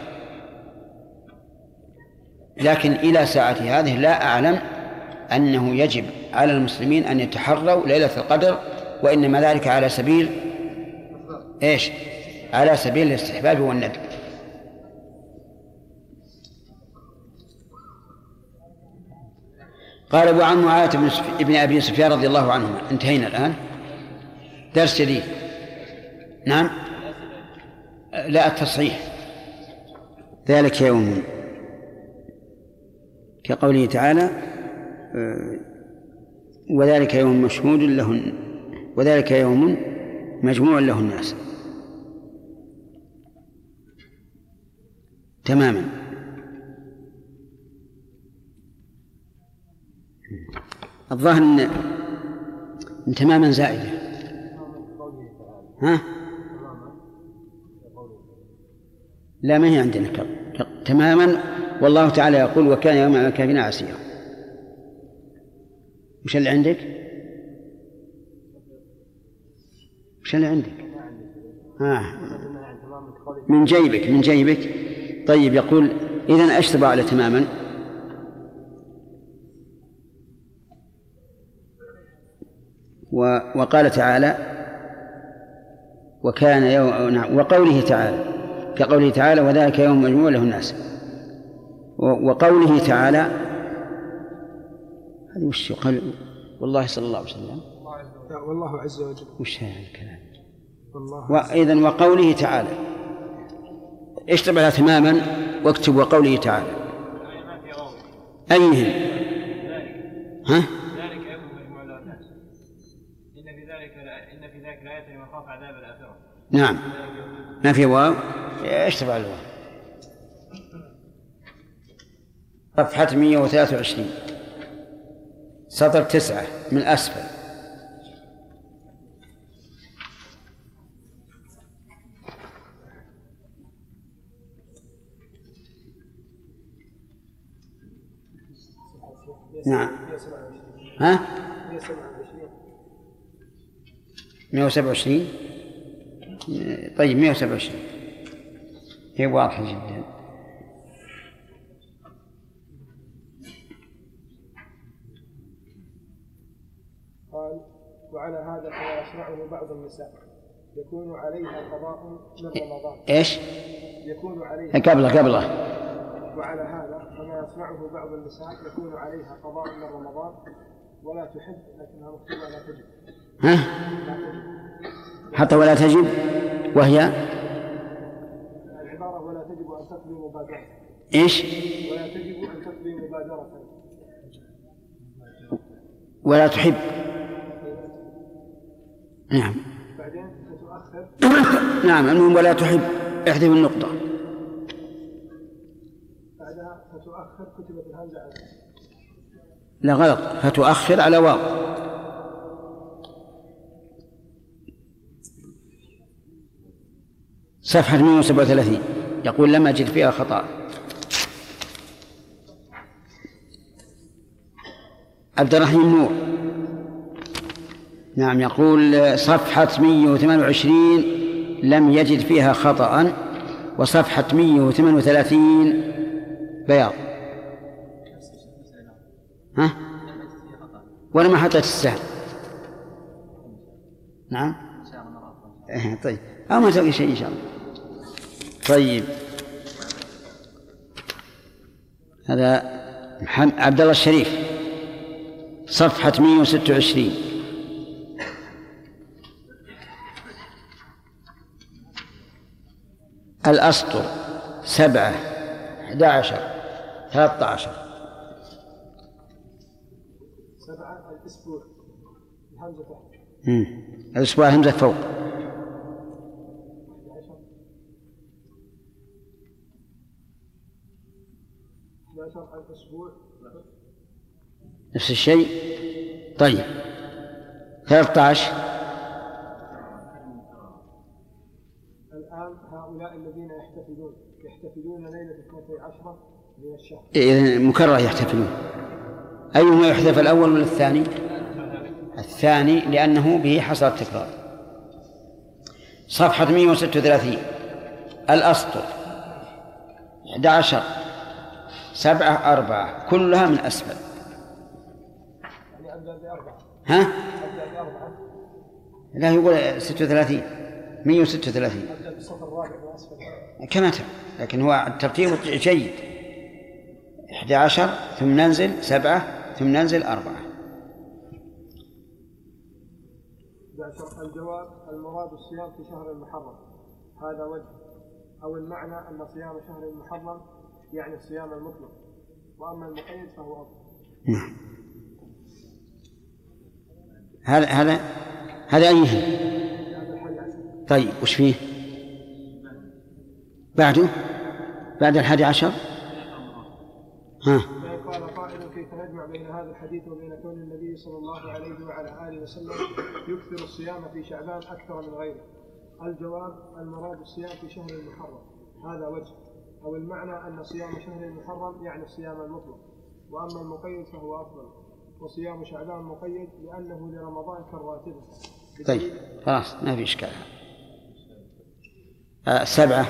لكن إلى ساعة هذه لا أعلم أنه يجب على المسلمين أن يتحروا ليلة القدر، وإنما ذلك على سبيل إيش؟ على سبيل الاستحباب والندب. قال أبو عن معاوية بن أبي سفيان رضي الله عنهما. انتهينا الآن درس جديد. نعم، لا التصحيح. ذلك يوم كقوله تعالى وذلك يوم مشهود له، وذلك يوم مجموع له الناس. تماما. الظاهر إن تماما زائدة. ها؟ لا، ما هي عندنا تماما. والله تعالى يقول وكان يوم على الكافرين عسيرا. وش اللي عندك؟ وش اللي عندك؟ من جيبك. طيب، يقول إذن أشتبه على تماما. وقال تعالى وكان يوم، وقوله تعالى كقوله تعالى وذلك يوم مجموع له الناس، وقوله تعالى هذه وش قال والله صلى الله عليه وسلم والله عز وجل. وش هذا الكلام؟ وإذن وقوله تعالى اشتبه على تماما واكتب وقوله تعالى. أيهم؟ ها؟ ذلك يوم مجموع له الناس إن في ذلك الآية لمن خاف عذاب الآخرة. نعم، ما في واو. اشتبه على الواو. صفحة 123 سطر 9 من أسفل. نعم. ها؟ 127. طيب 127 هي واضحة جدا. قال وعلى هذا فلا يشرعه بعض النساء يكون عليها قضاء من رمضان. ايش؟ يكون عليها قبله. وعلى هذا فما يصنعه بعض النساء يكون عليها قضاء من رمضان ولا تحب لكنها مكتوبة لا تجب. ها؟ حتى ولا تجب، وهي العبارة ولا تجب أن تقضي مبادرة. إيش؟ ولا تجب أن تقضي مبادرة. ولا تحب. نعم. بعدين فتؤخر. نعم، المهم ولا تحب، احذف النقطة. بعدها فتؤخر كتبت الهمزة على. لا غلط، فتؤخر على واو. صفحة 137 يقول لم أجد فيها خطأ. عبد الرحيم نور نعم يقول صفحة 128 لم يجد فيها خطأ، وصفحة 138 بياض. ها؟ وأنا ما حطيت السهم. نعم. طيب أو ما تلقي شيء إن شاء الله. طيب هذا عبد الله الشريف صفحة 126 الأسطر 7 11 13 7 الأسبوع الهمزة تحت. الأسبوع همزة فوق. 11 الأسبوع نفس الشيء. طيب 13 الآن هؤلاء الذين يحتفلون ليلة 12 من الشهر. إذن مكرر يحتفلون. أيهما يحذف الأول ولا الثاني؟ الثاني لأنه به حصل التكرار. صفحة 136 الأسطر 11 7 4 كلها من أسفل. يعني أبدأ ب4. ها؟ أبدأ ب4. لا يقول 36 136 أبدأ بالصف الرابع من أسفل كما تم، لكن هو الترتيب جيد. 11 ثم ننزل 7 ثم ننزل 4. 11 الجواب المراد الصيام في شهر المحرم، هذا وجه، أو المعنى أن صيام شهر المحرم يعني الصيام المطلق، وأما المقيد فهو أفضل. هذا أيه؟ طيب وش فيه بعده؟ بعد 11 ها؟ قال قائل كيف نجمع بين هذا الحديث وبين كون النبي صلى الله عليه وعلى آله وسلم يكثر الصيام في شعبان أكثر من غيره؟ الجواب المراد الصيام في شهر المحرم، هذا وجه، أو المعنى أن صيام شهر المحرم يعني الصيام المطلق، وأما المقيد فهو أفضل، وصيام شعبان مقيد لأنه لرمضان كالراتبة. طيب خلاص ما في إشكال. 7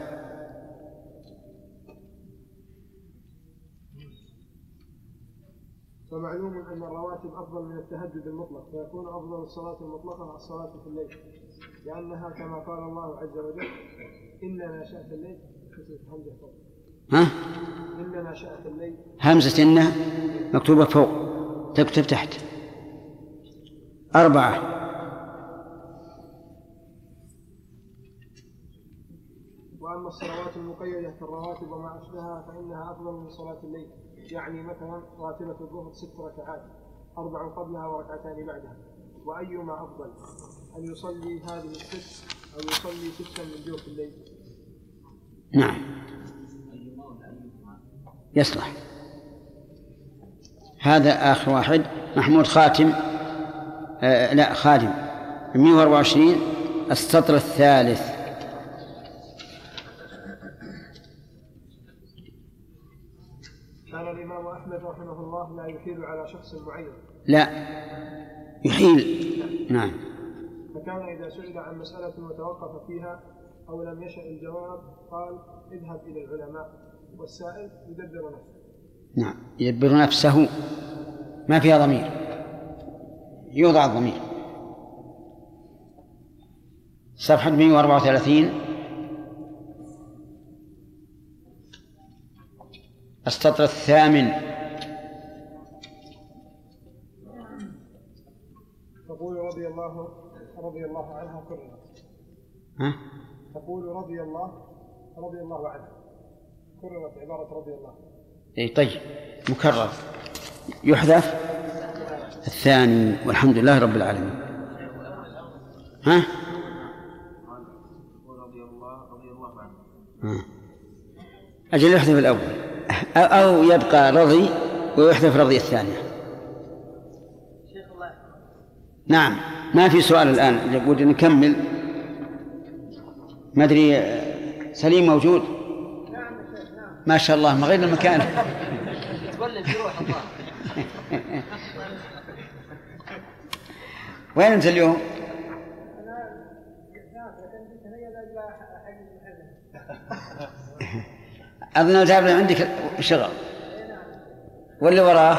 ومعلوم أن الرواتب أفضل من التهجد المطلق، فيكون أفضل الصلاة المطلقة الصلاة في الليل، لأنها كما قال الله عز وجل إن ناشئة الليل همزة فوق. ها؟ إن ناشئة الليل همزة إن مكتوبة فوق تكتب تحت. 4 وأما الصلوات المقيدة كالرواتب وما أشبهها فإنها أفضل من صلاة الليل، يعني مثلا راتبة الظهر 6 ركعات، 4 قبلها وركعتان بعدها. وأيما أفضل أن يصلي هذه 6 أو يصلي 6 من جوف الليل؟ نعم يصلح. هذا آخر واحد. محمود خاتم لا خادم 124 السطر الثالث. كان الإمام أحمد رحمه الله لا يحيل على شخص معين. لا يحيل. نعم. فكان إذا سئل عن مسألة وتوقف فيها أو لم يشأ الجواب قال اذهب إلى العلماء، والسائل يدبر نفسه. نعم يدبر نفسه، ما فيها ضمير، يوضع الضمير. صفحة 134 السطر الثامن. يقول رضي الله عنها كررت. ها؟ تقول رضي الله عنه كررت عبارة رضي الله. إيه طيب مكرر يحذف الثاني والحمد لله رب العالمين. ها؟ رضي الله عنه. أجل يحذف الأول أو يبقى رضي ويحذف رضي الثانية. نعم ما في سؤال الآن يقول نكمل. ما أدري سليم موجود؟ ما شاء الله ما غير المكان. وين أنت اليوم؟ أظن جاب عندك شغل واللي وراه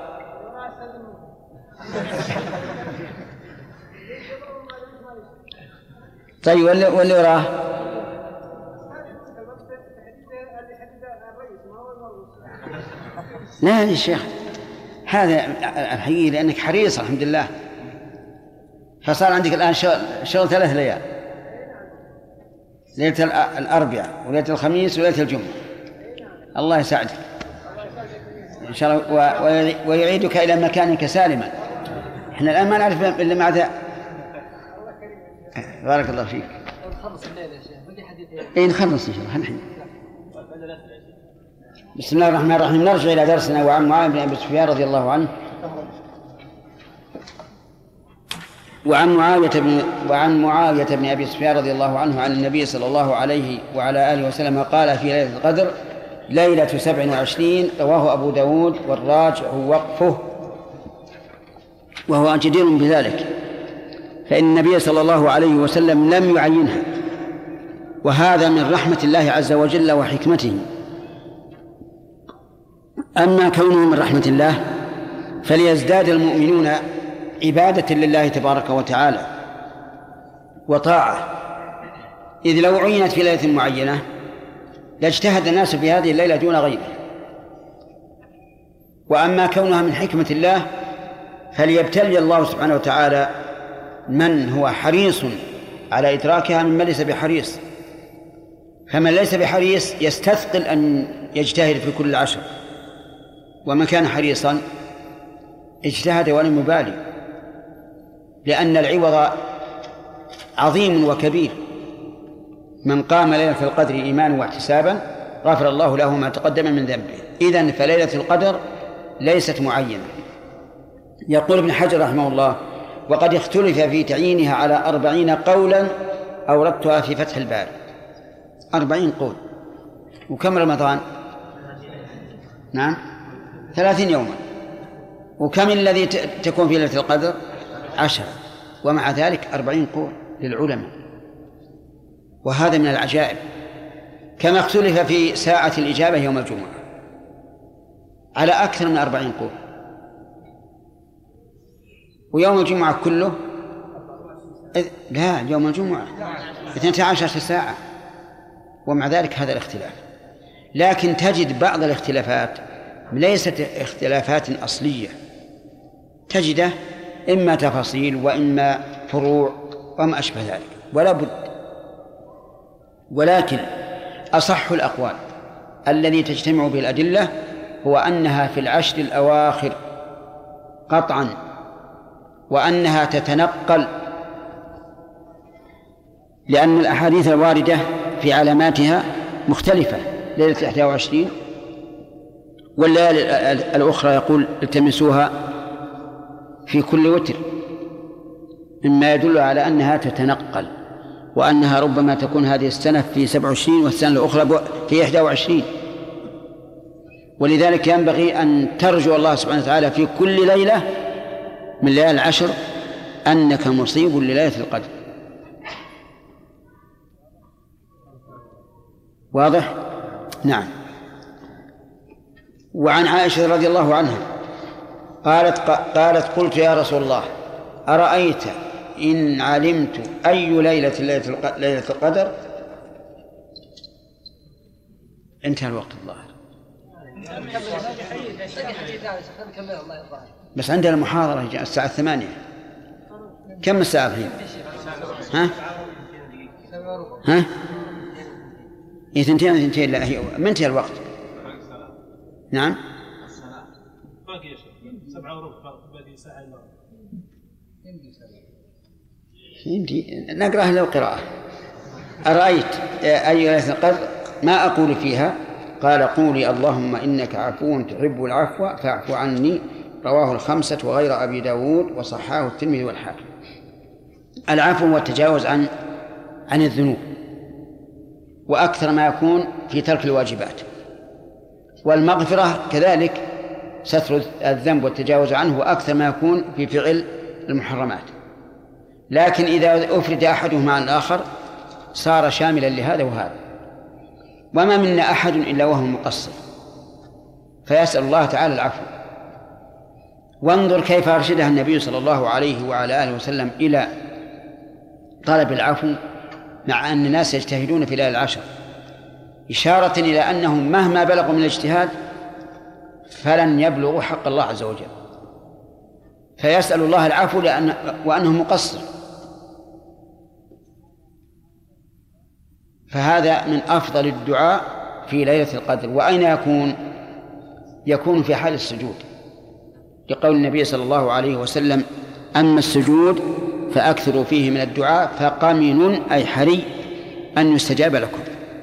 طيب واللي وراه لا يا شيخ هذا الحقيقة لأنك حريص الحمد لله فصار عندك الآن شغل 3 ليال ليلة الأربعاء وليلة الخميس وليلة الجمعة. الله يساعدك إن شاء الله ويعيدك إلى مكانك سالما. إحنا الآن ما نعرف إلا مع ذا. بارك الله فيك. نخلص الليلة يا شيخ بدي حديث إيه نخلص إن شاء الله الحين. بسم الله الرحمن الرحيم. نرجع إلى درسنا. وعن معاوية بن أبي سفيان رضي الله عنه وعن معاوية بن أبي سفيان رضي الله عنه عن النبي صلى الله عليه وعلى آله وسلم قال في ليلة القدر ليلة 27. رواه أبو داود والراجع وقفه وهو جدير بذلك فإن النبي صلى الله عليه وسلم لم يعينها وهذا من رحمة الله عز وجل وحكمته. أما كونه من رحمة الله فليزداد المؤمنون عبادة لله تبارك وتعالى وطاعة إذ لو عينت في ليلة معينة لاجتهد الناس في هذه الليلة دون غيره. وأما كونها من حكمة الله فليبتلي الله سبحانه وتعالى من هو حريص على إدراكها ممن ليس بحريص. فمن ليس بحريص يستثقل أن يجتهد في كل 10 ومن كان حريصا اجتهد ولم يبالي لأن العوض عظيم وكبير. من قام ليلة القدر إيمانا واحتسابا غفر الله له ما تقدم من ذنبه. إذن فليلة القدر ليست معينة. يقول ابن حجر رحمه الله وقد اختلف في تعيينها على 40 قولا أوردتها في فتح الباري. 40 قول. وكم رمضان؟ نعم 30 يوما. وكم الذي تكون في ليلة القدر؟ 10. ومع ذلك 40 قول للعلماء وهذا من العجائب. كما اختلف في ساعة الإجابة يوم الجمعة على أكثر من 40 قول. ويوم الجمعة كله لا يوم الجمعة 12 ساعة. ومع ذلك هذا الاختلاف. لكن تجد بعض الاختلافات ليست اختلافات أصلية تجده إما تفاصيل وإما فروع وما أشبه ذلك ولا بد. ولكن أصح الأقوال الذي تجتمع به الأدلة هو أنها في 10 الأواخر قطعا وأنها تتنقل لأن الأحاديث الواردة في علاماتها مختلفة. ليلة 21 والليالي الأخرى يقول التمسوها في كل وتر مما يدل على أنها تتنقل وأنها ربما تكون هذه السنة في 27 والسنة الأخرى في 21. ولذلك ينبغي أن ترجو الله سبحانه وتعالى في كل ليلة من ليالي 10 أنك مصيب لليلة القدر. واضح؟ نعم. وعن عائشة رضي الله عنها قالت قلت يا رسول الله أرأيت إن علمت أي ليلة القدر. انتهى الوقت الظاهر بس عندنا المحاضرة الساعة 8. كم الساعة الحين؟ ها؟ ها؟ 2 لا هي منتهى الوقت. نعم. باقي يا شيخ 7 وربع باقي ساعة إلا ربع. يمدي نقرأها لو قراءة. أرأيت أي ليلة القدر ما أقول فيها؟ قال قولي اللهم إنك عفو تحب العفو فاعف عني. رواه 5 وغير أبي داود وصححه الترمذي والحاكم. العفو والتجاوز عن الذنوب، وأكثر ما يكون في ترك الواجبات، والمغفرة كذلك ستر الذنب والتجاوز عنه، وأكثر ما يكون في فعل المحرمات. لكن إذا أفرد أحدهما عن الآخر صار شاملا لهذا وهذا. وما منا أحد إلا وهو مقصر، فيسأل الله تعالى العفو. وانظر كيف أرشدها النبي صلى الله عليه وعلى آله وسلم إلى طلب العفو، مع أن الناس يجتهدون في ليالي العشر، إشارة إلى أنهم مهما بلغوا من الاجتهاد فلن يبلغوا حق الله عز وجل، فيسأل الله العفو وأنه مقصر. فهذا من أفضل الدعاء في ليلة القدر. وأين يكون في حال السجود، لقول النبي صلى الله عليه وسلم أما السجود فأكثروا فيه من الدعاء فقمن أي حري أن يستجاب لكم.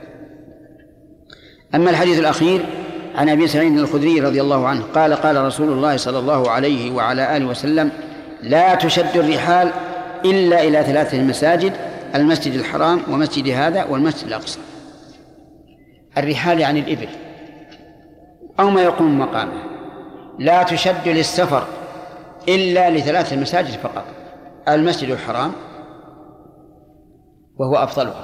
أما الحديث الأخير عن أبي سعيد الخدري رضي الله عنه قال قال رسول الله صلى الله عليه وعلى آله وسلم لا تشد الرحال إلا إلى 3 مساجد: المسجد الحرام ومسجد هذا والمسجد الأقصى. الرحال يعني الإبل أو ما يقوم مقامه. لا تشد للسفر إلا ل3 مساجد فقط: المسجد الحرام وهو أفضلها،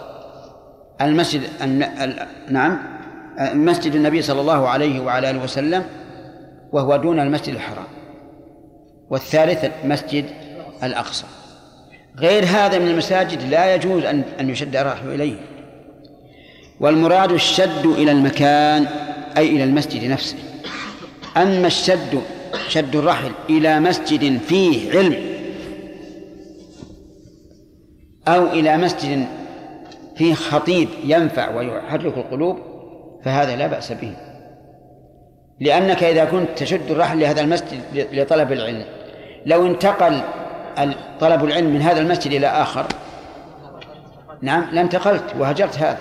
مسجد النبي صلى الله عليه وعلى آله وسلم وهو دون المسجد الحرام، والثالث مسجد الأقصى. غير هذا من المساجد لا يجوز أن يشد الرحل إليه. والمراد الشد إلى المكان أي إلى المسجد نفسه. أما شد الرحل إلى مسجد فيه علم أو إلى مسجد فيه خطيب ينفع ويحرك القلوب فهذا لا بأس به، لأنك إذا كنت تشد الرحل لهذا المسجد لطلب العلم، لو انتقل طلب العلم من هذا المسجد إلى آخر لانتقلت وهجرت هذا.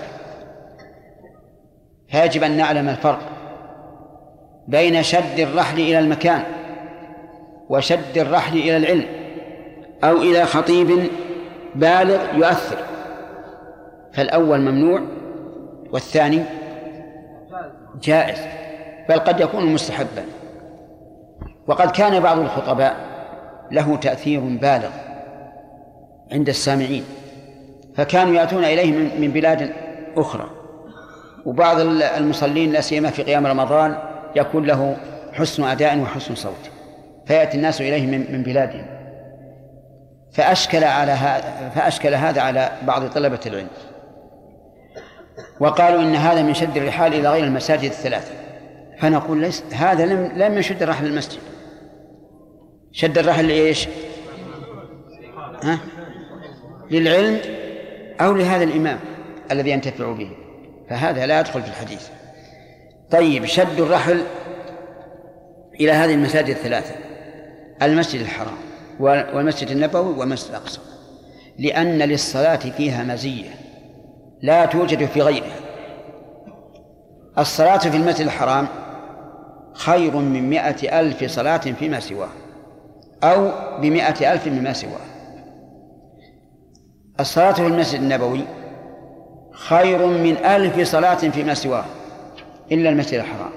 فيجب أن نعلم الفرق بين شد الرحل إلى المكان وشد الرحل إلى العلم أو إلى خطيب بالغ يؤثر، فالأول ممنوع والثاني جائز، بل قد يكون مستحبا. وقد كان بعض الخطباء له تأثير بالغ عند السامعين، فكانوا يأتون إليه من بلاد أخرى، وبعض المصلين لا سيما في قيام رمضان يكون له حسن أداء وحسن صوت، فيأتي الناس إليه من بلادهم، فأشكل هذا على بعض طلبة العلم، وقالوا إن هذا من شد الرحال إلى غير المساجد 3. فنقول ليس هذا لم يشد الرحل المسجد. شد الرحل لإيش؟ للعلم أو لهذا الإمام الذي ينتفع به، فهذا لا يدخل في الحديث. طيب، شد الرحل إلى هذه المساجد 3: المسجد الحرام والمسجد النبوي والمسجد الأقصى، لأن للصلاة فيها مزية لا توجد في غيرها. الصلاة في المسجد الحرام خير من 100,000 صلاة فيما سواه، أو ب100,000 مما سواه. الصلاة في المسجد النبوي خير من 1000 صلاة فيما سواه إلا المسجد الحرام.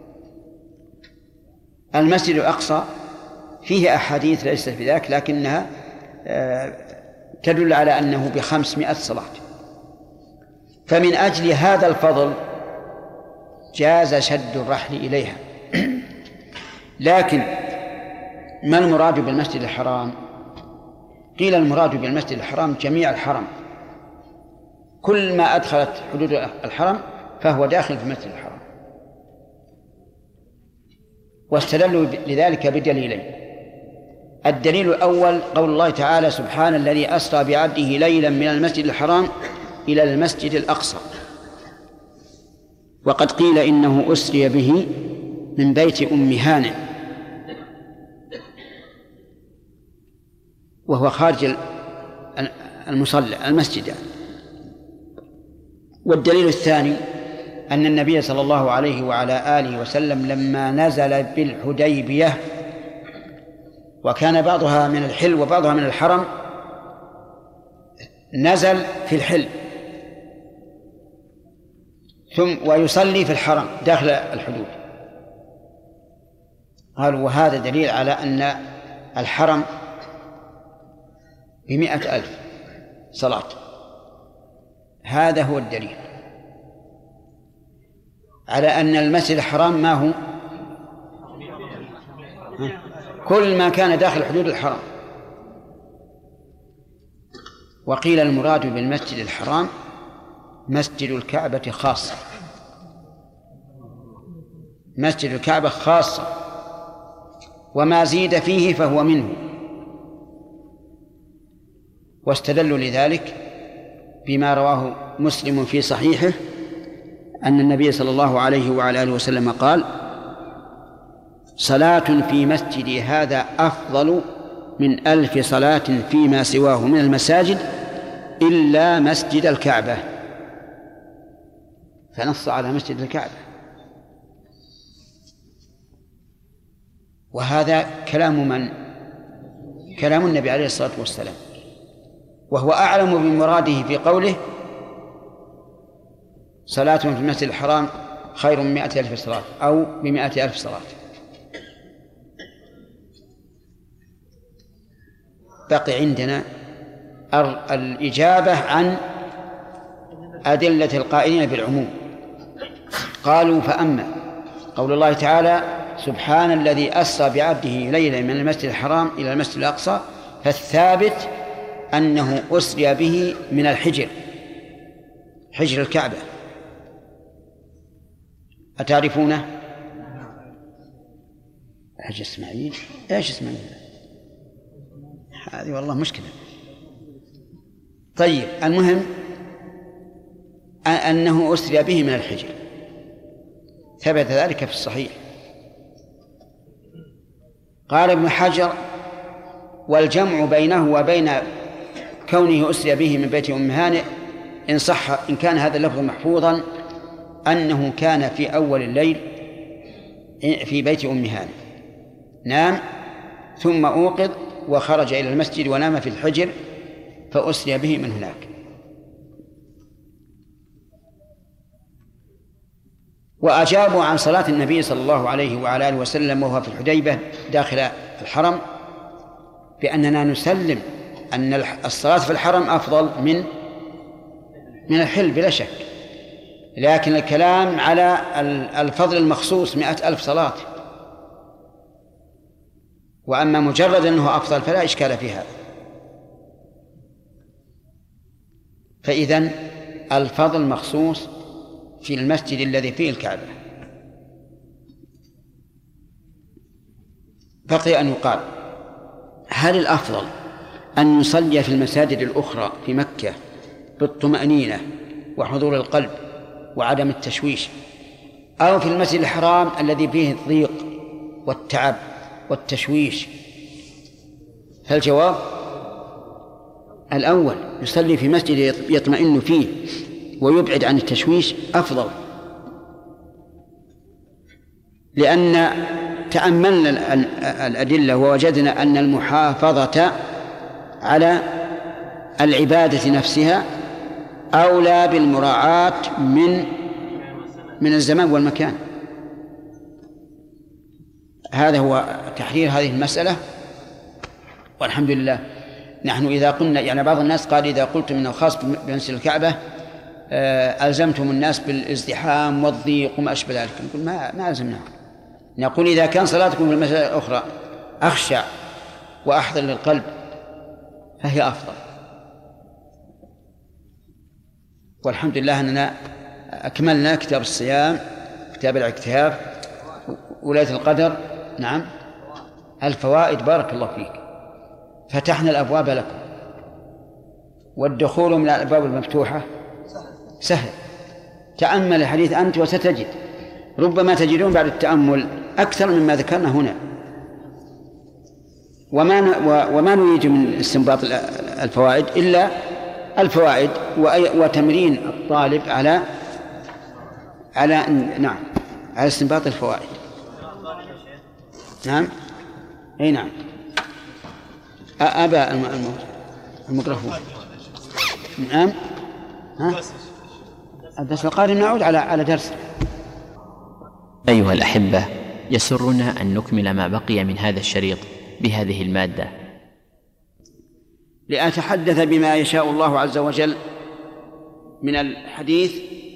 المسجد الأقصى فيه أحاديث ليست بذاك، لكنها تدل على أنه ب500 صلاة. فمن أجل هذا الفضل جاز شد الرحل إليها. لكن ما المراد بالمسجد الحرام؟ قيل المراد بالمسجد الحرام جميع الحرم، كل ما أدخلت حدود الحرم فهو داخل في المسجد الحرام. واستدلوا لذلك بدليلين: الدليل الأول قول الله تعالى: سبحان الذي أسرى بعبده ليلا من المسجد الحرام إلى المسجد الأقصى. وقد قيل إنه أسري به من بيت أم هانئ وهو خارج المصلى المسجد يعني. والدليل الثاني أن النبي صلى الله عليه وعلى آله وسلم لما نزل بالحديبية وكان بعضها من الحل وبعضها من الحرم نزل في الحل ثم ويصلي في الحرم داخل الحدود. قالوا وهذا دليل على أن الحرم ب100,000 صلاة. هذا هو الدليل على أن المسجد الحرام ما هو كل ما كان داخل حدود الحرم. وقيل المراد بالمسجد الحرام مسجد الكعبة خاصة، مسجد الكعبة خاصة، وما زيد فيه فهو منه. واستدلوا لذلك بما رواه مسلم في صحيحه أن النبي صلى الله عليه وعلى آله وسلم قال: صلاة في مسجدي هذا أفضل من 1000 صلاة فيما سواه من المساجد إلا مسجد الكعبة. فنص على مسجد الكعبة. وهذا كلام من؟ كلام النبي عليه الصلاة والسلام، وهو أعلم بمراده في قوله: صلاة في المسجد الحرام خير من 100,000 صلاة أو ب100,000 صلاة. بقي عندنا الإجابة عن أدلة القائلين بالعموم. قالوا: فأما قول الله تعالى: سبحان الذي أسرى بعبده ليلا من المسجد الحرام إلى المسجد الأقصى، فالثابت أنه أسري به من الحجر، حجر الكعبة. أتعرفونه؟ حجر إسماعيل. إيش إسماعيل؟ هذه والله مشكلة. طيب، المهم أنه أسري به من الحجر، ثبت ذلك في الصحيح. قال ابن حجر: والجمع بينه وبين كونه أسري به من بيت أم هانئ إن صح، إن كان هذا اللفظ محفوظا، أنه كان في أول الليل في بيت أم هانئ، نام ثم أوقظ وخرج إلى المسجد ونام في الحجر فأسري به من هناك. وأجابوا عن صلاة النبي صلى الله عليه وعلى آله وسلم وهو في الحديبة داخل الحرم بأننا نسلم أن الصلاة في الحرم أفضل من الحل بلا شك، لكن الكلام على الفضل المخصوص 100,000 صلاة. وأما مجرد أنه أفضل فلا إشكال في هذا. فإذن الفضل مخصوص في المسجد الذي فيه الكعبة. بقي أن يقال: هل الأفضل أن يصلي في المساجد الأخرى في مكة بالطمأنينة وحضور القلب وعدم التشويش، أو في المسجد الحرام الذي فيه الضيق والتعب والتشويش؟ فالجواب الأول، يصلي في مسجد يطمئن فيه ويبعد عن التشويش أفضل، لأن تأملنا الأدلة ووجدنا أن المحافظة على العبادة نفسها أولى بالمراعاة من الزمان والمكان. هذا هو تحرير هذه المسألة، والحمد لله. نحن إذا قلنا، يعني بعض الناس قال إذا قلتم إنه خاص بمسجد الكعبة ألزمتم الناس بالازدحام والضيق وما أشبه ذلك. نقول ما ألزمناهم. نقول إذا كان صلاتكم في المساجد الأخرى أخشع وأحضر للقلب فهي أفضل. والحمد لله أننا أكملنا كتاب الصيام، كتاب الاعتكاف، ولاية القدر، نعم، الفوائد، بارك الله فيك. فتحنا الأبواب لكم، والدخول من الأبواب المفتوحة سهل. تأمل الحديث أنت وستجد، ربما تجدون بعد التأمل أكثر مما ذكرنا هنا. وما نريد من استنباط الفوائد إلا الفوائد وتمرين الطالب على استنباط الفوائد. نعم، أي نعم. أبا الميكروفون. نعم. الدرس القادم نعود على درس. أيها الأحبة، يسرنا أن نكمل ما بقي من هذا الشريط بهذه المادة، لأتحدث بما يشاء الله عز وجل من الحديث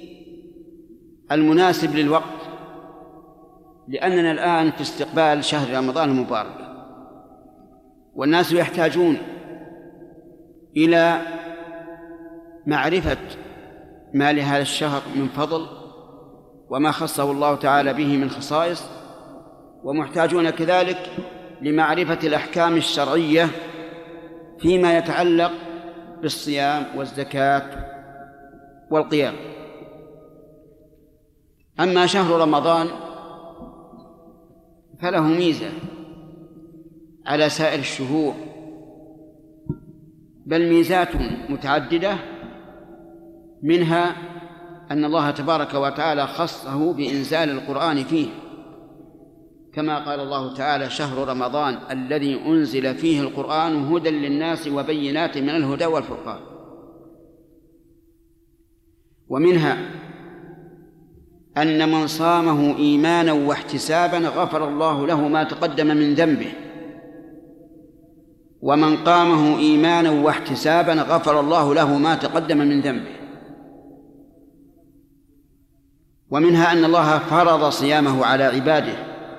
المناسب للوقت، لأننا الآن في استقبال شهر رمضان المبارك، والناس يحتاجون إلى معرفة ما لهذا الشهر من فضل وما خصه الله تعالى به من خصائص، ومحتاجون كذلك لمعرفة الأحكام الشرعية فيما يتعلق بالصيام والزكاة والقيام. أما شهر رمضان فله ميزة على سائر الشهور، بل ميزات متعددة، منها أن الله تبارك وتعالى خصه بإنزال القرآن فيه، كما قال الله تعالى: شهر رمضان الذي أنزل فيه القرآن هدى للناس وبينات من الهدى والفرقان. ومنها أن من صامه إيمانا واحتسابا غفر الله له ما تقدم من ذنبه، ومن قامه إيمانا واحتسابا غفر الله له ما تقدم من ذنبه. ومنها أن الله فرض صيامه على عباده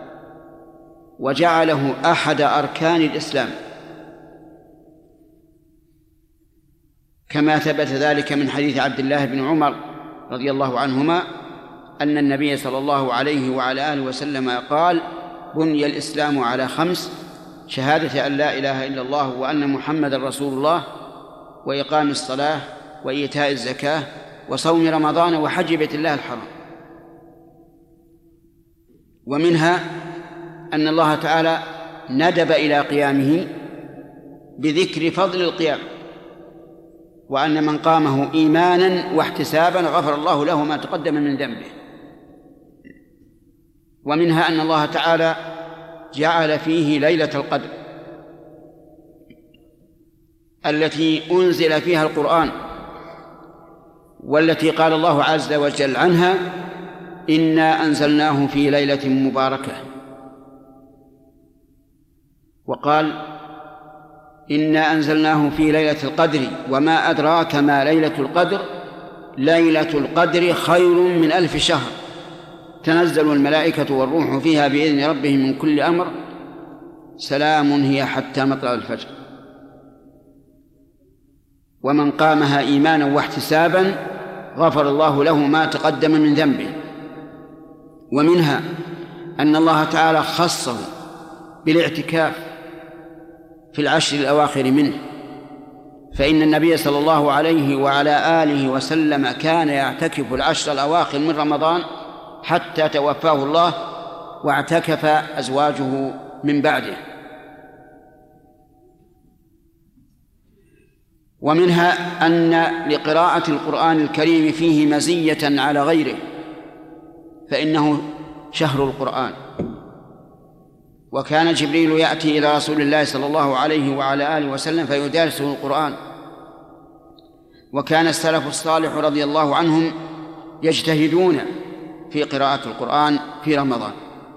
وجعله أحد أركان الإسلام، كما ثبت ذلك من حديث عبد الله بن عمر رضي الله عنهما أن النبي صلى الله عليه وعلى آله وسلم قال: بني الإسلام على 5: شهادة أن لا إله إلا الله وأن محمدا رسول الله، وإقام الصلاة، وإيتاء الزكاة، وصوم رمضان، وحج بيت الله الحرام. ومنها أن الله تعالى ندب إلى قيامه بذكر فضل القيام، وأن من قامه إيمانا واحتسابا غفر الله له ما تقدم من ذنبه. ومنها أن الله تعالى جعل فيه ليلة القدر التي أنزل فيها القرآن، والتي قال الله عز وجل عنها: إنا أنزلناه في ليلة مباركة. وقال: إنا أنزلناه في ليلة القدر وما أدراك ما ليلة القدر ليلة القدر خير من 1000 شهر تنزل الملائكة والروح فيها بإذن ربهم من كل أمر سلام هي حتى مطلع الفجر. ومن قامها إيمانا واحتسابا غفر الله له ما تقدم من ذنبه. ومنها أن الله تعالى خصه بالاعتكاف في العشر الأواخر منه، فإن النبي صلى الله عليه وعلى آله وسلم كان يعتكف العشر الأواخر من رمضان حتى توفاه الله، واعتكف أزواجه من بعده. ومنها أن لقراءة القرآن الكريم فيه مزية على غيره، فإنه شهر القرآن، وكان جبريل يأتي إلى رسول الله صلى الله عليه وعلى آله وسلم فيدارسه القرآن. وكان السلف الصالح رضي الله عنهم يجتهدون في قراءة القرآن في رمضان.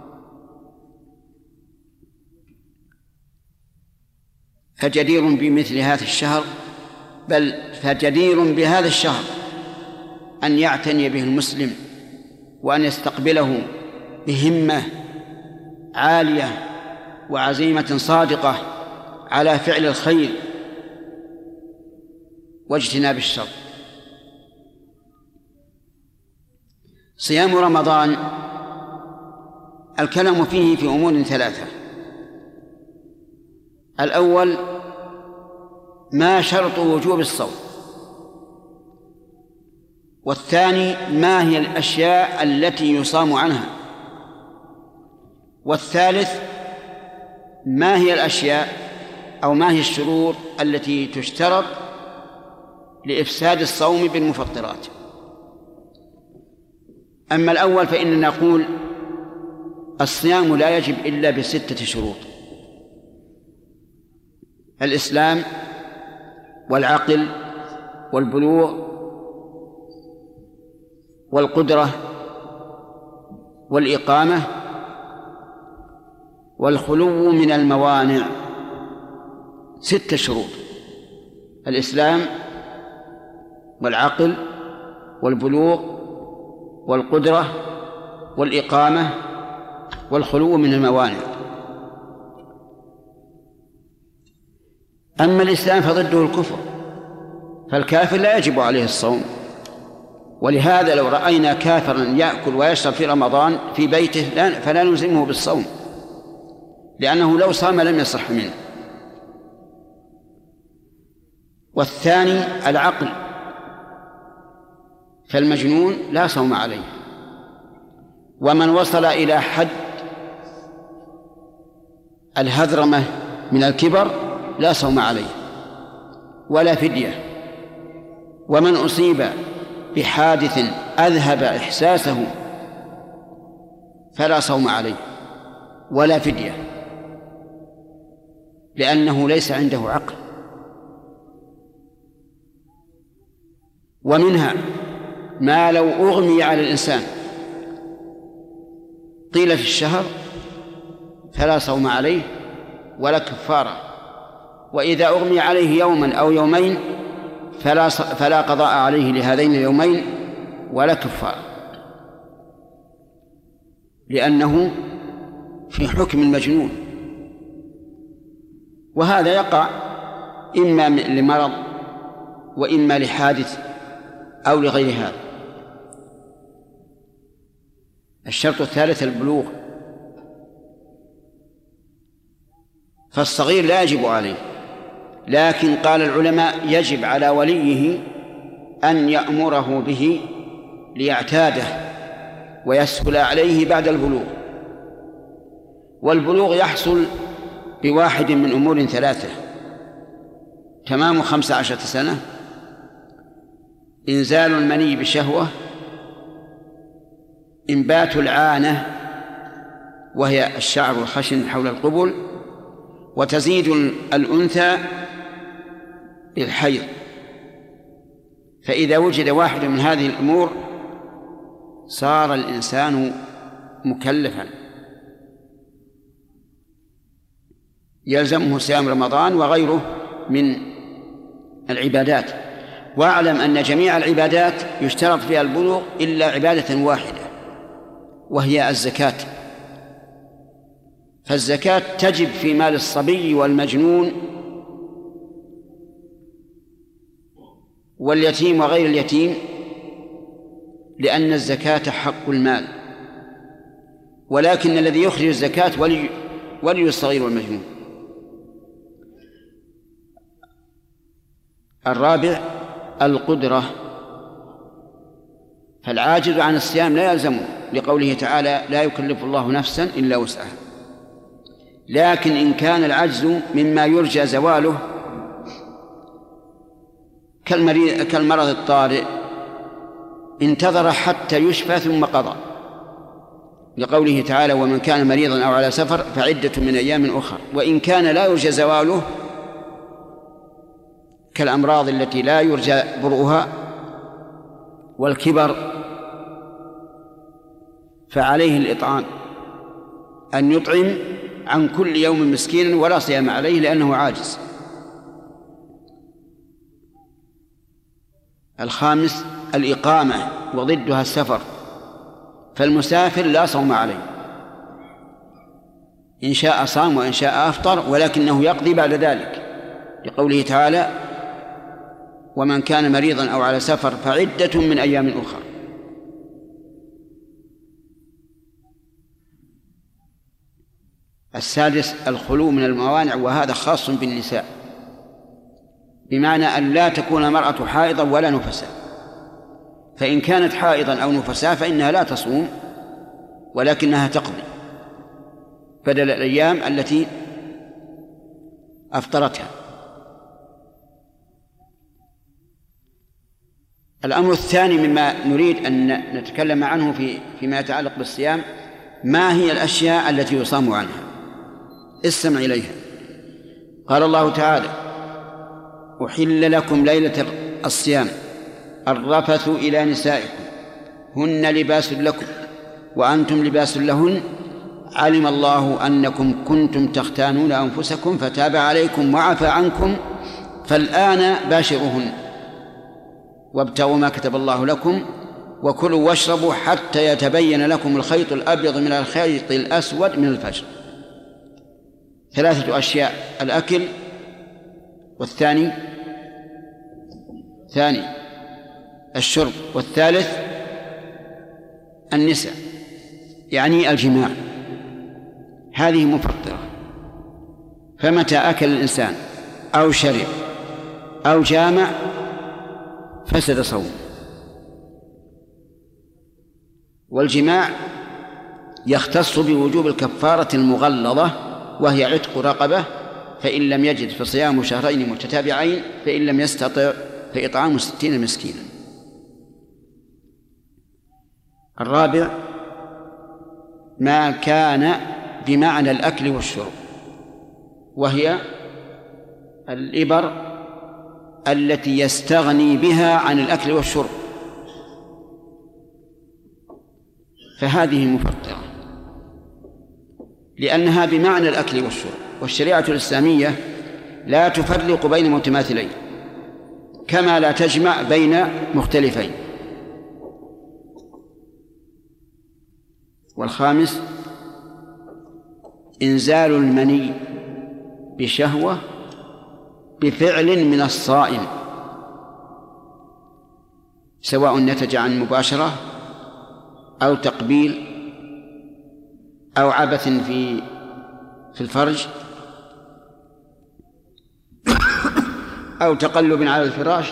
فجدير بمثل هذا الشهر، بل فجدير بهذا الشهر أن يعتني به المسلم وأن يستقبله بهمة عالية وعزيمة صادقة على فعل الخير واجتناب الشر. صيام رمضان الكلام فيه في أمور 3: الأول ما شرط وجوب الصوم، والثاني ما هي الأشياء التي يصام عنها، والثالث ما هي الأشياء أو ما هي الشروط التي تشترط لإفساد الصوم بالمفطرات. أما الأول فإننا نقول الصيام لا يجب إلا ب6 شروط: الإسلام والعقل والبلوغ والقدرة والإقامة والخلو من الموانع. 6 شروط: الإسلام والعقل والبلوغ والقدرة والإقامة والخلو من الموانع. أما الإسلام فضده الكفر، فالكافر لا يجب عليه الصوم، ولهذا لو رأينا كافرا يأكل ويشرب في رمضان في بيته فلا نلزمه بالصوم، لأنه لو صام لم يصح منه. والثاني العقل، فالمجنون لا صوم عليه، ومن وصل إلى حد الهذرمة من الكبر لا صوم عليه ولا فدية، ومن أصيب بحادث أذهب إحساسه فلا صوم عليه ولا فدية، لأنه ليس عنده عقل. ومنها ما لو أغمي على الإنسان طيلة الشهر فلا صوم عليه ولا كفارة، وإذا أغمي عليه يوما أو يومين فلا قضاء عليه لهذين اليومين ولا كفارة، لأنه في حكم المجنون، وهذا يقع إما لمرض وإما لحادث أو لغير هذا. الشرط الثالث البلوغ، فالصغير لا يجب عليه، لكن قال العلماء يجب على وليه أن يأمره به ليعتاده ويسهل عليه بعد البلوغ. والبلوغ يحصل بواحد من أمور 3: تمام 15 سنة، إنزال المني بشهوة، إنبات العانة وهي الشعر الخشن حول القبل، وتزيد الأنثى بالحيض. فإذا وجد واحد من هذه الأمور صار الإنسان مكلفا يلزمه صيام رمضان وغيره من العبادات. واعلم أن جميع العبادات يشترط فيها البلوغ إلا عبادة واحدة وهي الزكاة، فالزكاة تجب في مال الصبي والمجنون واليتيم وغير اليتيم، لأن الزكاة حق المال، ولكن الذي يخرج الزكاة ولي الصغير والمجنون. الرابع القدرة، فالعاجز عن الصيام لا يلزمه، لقوله تعالى لا يكلف الله نفسا إلا وسعها. لكن إن كان العجز مما يرجى زواله كالمرض الطارئ انتظر حتى يشفى ثم قضى، لقوله تعالى ومن كان مريضا أو على سفر فعدة من أيام أخرى. وإن كان لا يرجى زواله كالأمراض التي لا يرجى برؤها والكبر فعليه الإطعام، أن يطعم عن كل يوم مسكينا ولا صيام عليه لأنه عاجز. الخامس الإقامة وضدها السفر، فالمسافر لا صوم عليه، إن شاء صام وإن شاء أفطر، ولكنه يقضي بعد ذلك، لقوله تعالى ومن كان مريضا أو على سفر فعدة من أيام أخرى. السادس الخلو من الموانع، وهذا خاص بالنساء، بمعنى أن لا تكون المرأة حائضا ولا نفساء، فإن كانت حائضا أو نفساء فإنها لا تصوم ولكنها تقضي بدل الأيام التي أفطرتها. الأمر الثاني مما نريد أن نتكلم عنه فيما يتعلق بالصيام، ما هي الأشياء التي يصام عنها؟ استمع إليها. قال الله تعالى: أحل لكم ليلة الصيام الرفث إلى نسائكم هن لباس لكم وأنتم لباس لهن علم الله أنكم كنتم تختانون أنفسكم فتاب عليكم وعفى عنكم فالآن باشروهن وابتغوا ما كتب الله لكم وكلوا واشربوا حتى يتبين لكم الخيط الأبيض من الخيط الأسود من الفجر. 3 أشياء: الأكل، والثاني الشرب، والثالث النساء يعني الجماع. هذه مفطرة، فمتى أكل الإنسان أو شرب أو جامع فسد صومه. والجماع يختص بوجوب الكفارة المغلظة وهي عتق رقبة، فإن لم يجد فصيام شهرين متتابعين، فإن لم يستطع فإطعام 60 مسكينا. الرابع ما كان بمعنى الأكل والشرب، وهي الإبر التي يستغني بها عن الأكل والشرب، فهذه مفطرة لأنها بمعنى الأكل والشرب. والشريعة الإسلامية لا تفرق بين متماثلين كما لا تجمع بين مختلفين. والخامس إنزال المني بشهوة بفعل من الصائم، سواء نتج عن مباشرة أو تقبيل أو عبث في الفرج أو تقلب على الفراش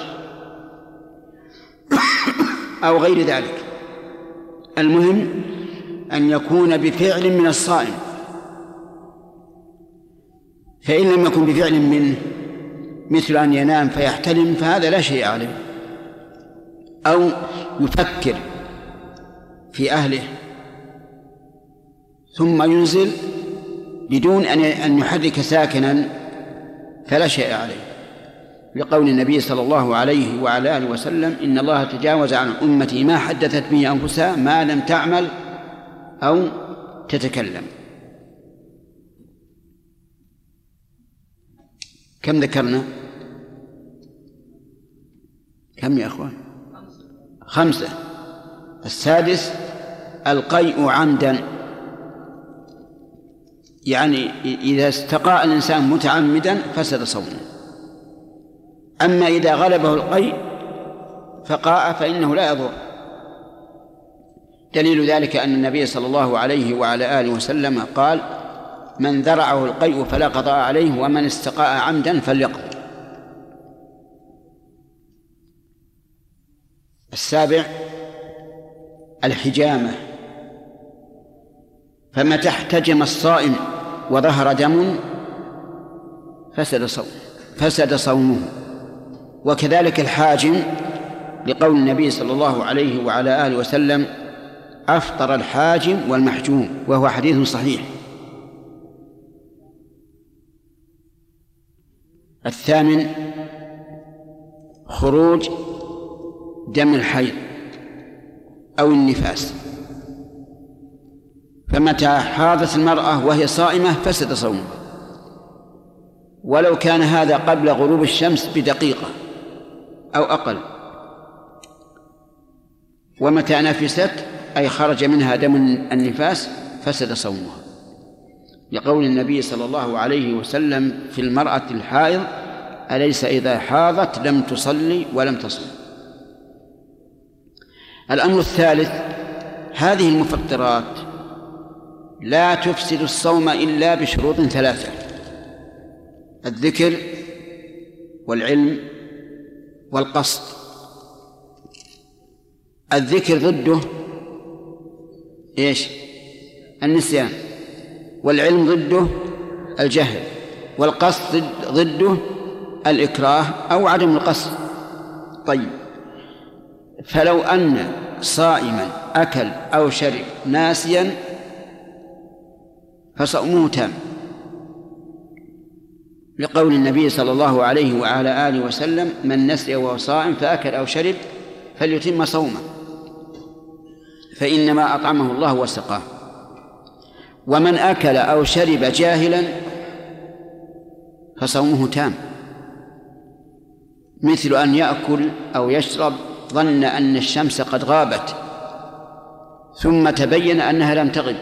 أو غير ذلك. المهم أن يكون بفعل من الصائم، فإن لم يكن بفعل منه مثل أن ينام فيحتلم فهذا لا شيء عليه، أو يفكر في أهله ثم ينزل بدون أن يحرك ساكنا فلا شيء عليه، لقول النبي صلى الله عليه وعلى آله وسلم: إن الله تجاوز عن أمتي ما حدثت به أنفسها ما لم تعمل أو تتكلم. كم ذكرنا؟ كم يا أخوان؟ 5. السادس القيء عمدا، يعني إذا استقاء الإنسان متعمدا فسد صومه. أما إذا غلبه القيء فقاء فإنه لا يضر. دليل ذلك أن النبي صلى الله عليه وعلى آله وسلم قال: من ذرعه القيء فلا قضاء عليه ومن استقاء عمدا فليقضي. السابع الحجامة، فمتى احتجم الصائم وظهر دم فسد صومه. وكذلك الحاجم، لقول النبي صلى الله عليه وعلى آله وسلم: أفطر الحاجم والمحجوم، وهو حديث صحيح. الثامن خروج دم الحيض أو النفاس، فمتى حاضت المرأة وهي صائمة فسد صومها، ولو كان هذا قبل غروب الشمس بدقيقة أو أقل. ومتى نفست أي خرج منها دم النفاس فسد صومها، لقول النبي صلى الله عليه وسلم في المرأة الحائض: أليس إذا حاضت لم تصلي ولم تصم. الأمر الثالث: هذه المفطرات لا تفسد الصوم إلا بشروط 3: الذكر والعلم والقصد. الذكر ضده إيش؟ النسيان، والعلم ضده الجهل، والقصد ضده الإكراه أو عدم القصد. طيب، فلو أن صائما أكل أو شرب ناسيا فصومه تام، لقول النبي صلى الله عليه وعلى آله وسلم: من نسي وهو صائم فأكل أو شرب فليتم صومه فإنما أطعمه الله وسقاه. ومن أكل أو شرب جاهلا فصومه تام، مثل أن يأكل أو يشرب ظن أن الشمس قد غابت ثم تبين أنها لم تغب،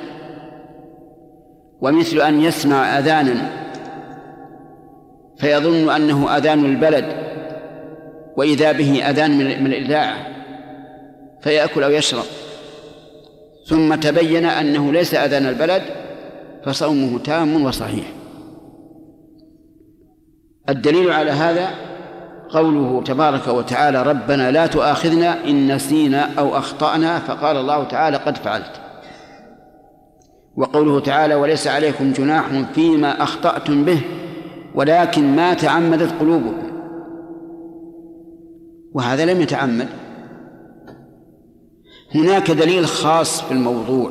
ومثل أن يسمع أذانا فيظن أنه أذان البلد وإذا به أذان من الإذاعة فيأكل أو يشرب ثم تبين أنه ليس أذان البلد فصومه تام وصحيح. الدليل على هذا قوله تبارك وتعالى: ربنا لا تؤاخذنا إن نسينا أو أخطأنا، فقال الله تعالى: قد فعلت. وقوله تعالى: وليس عليكم جناح فيما أخطأتم به ولكن ما تعمدت قلوبكم، وهذا لم يتعمد. هناك دليل خاص في الموضوع،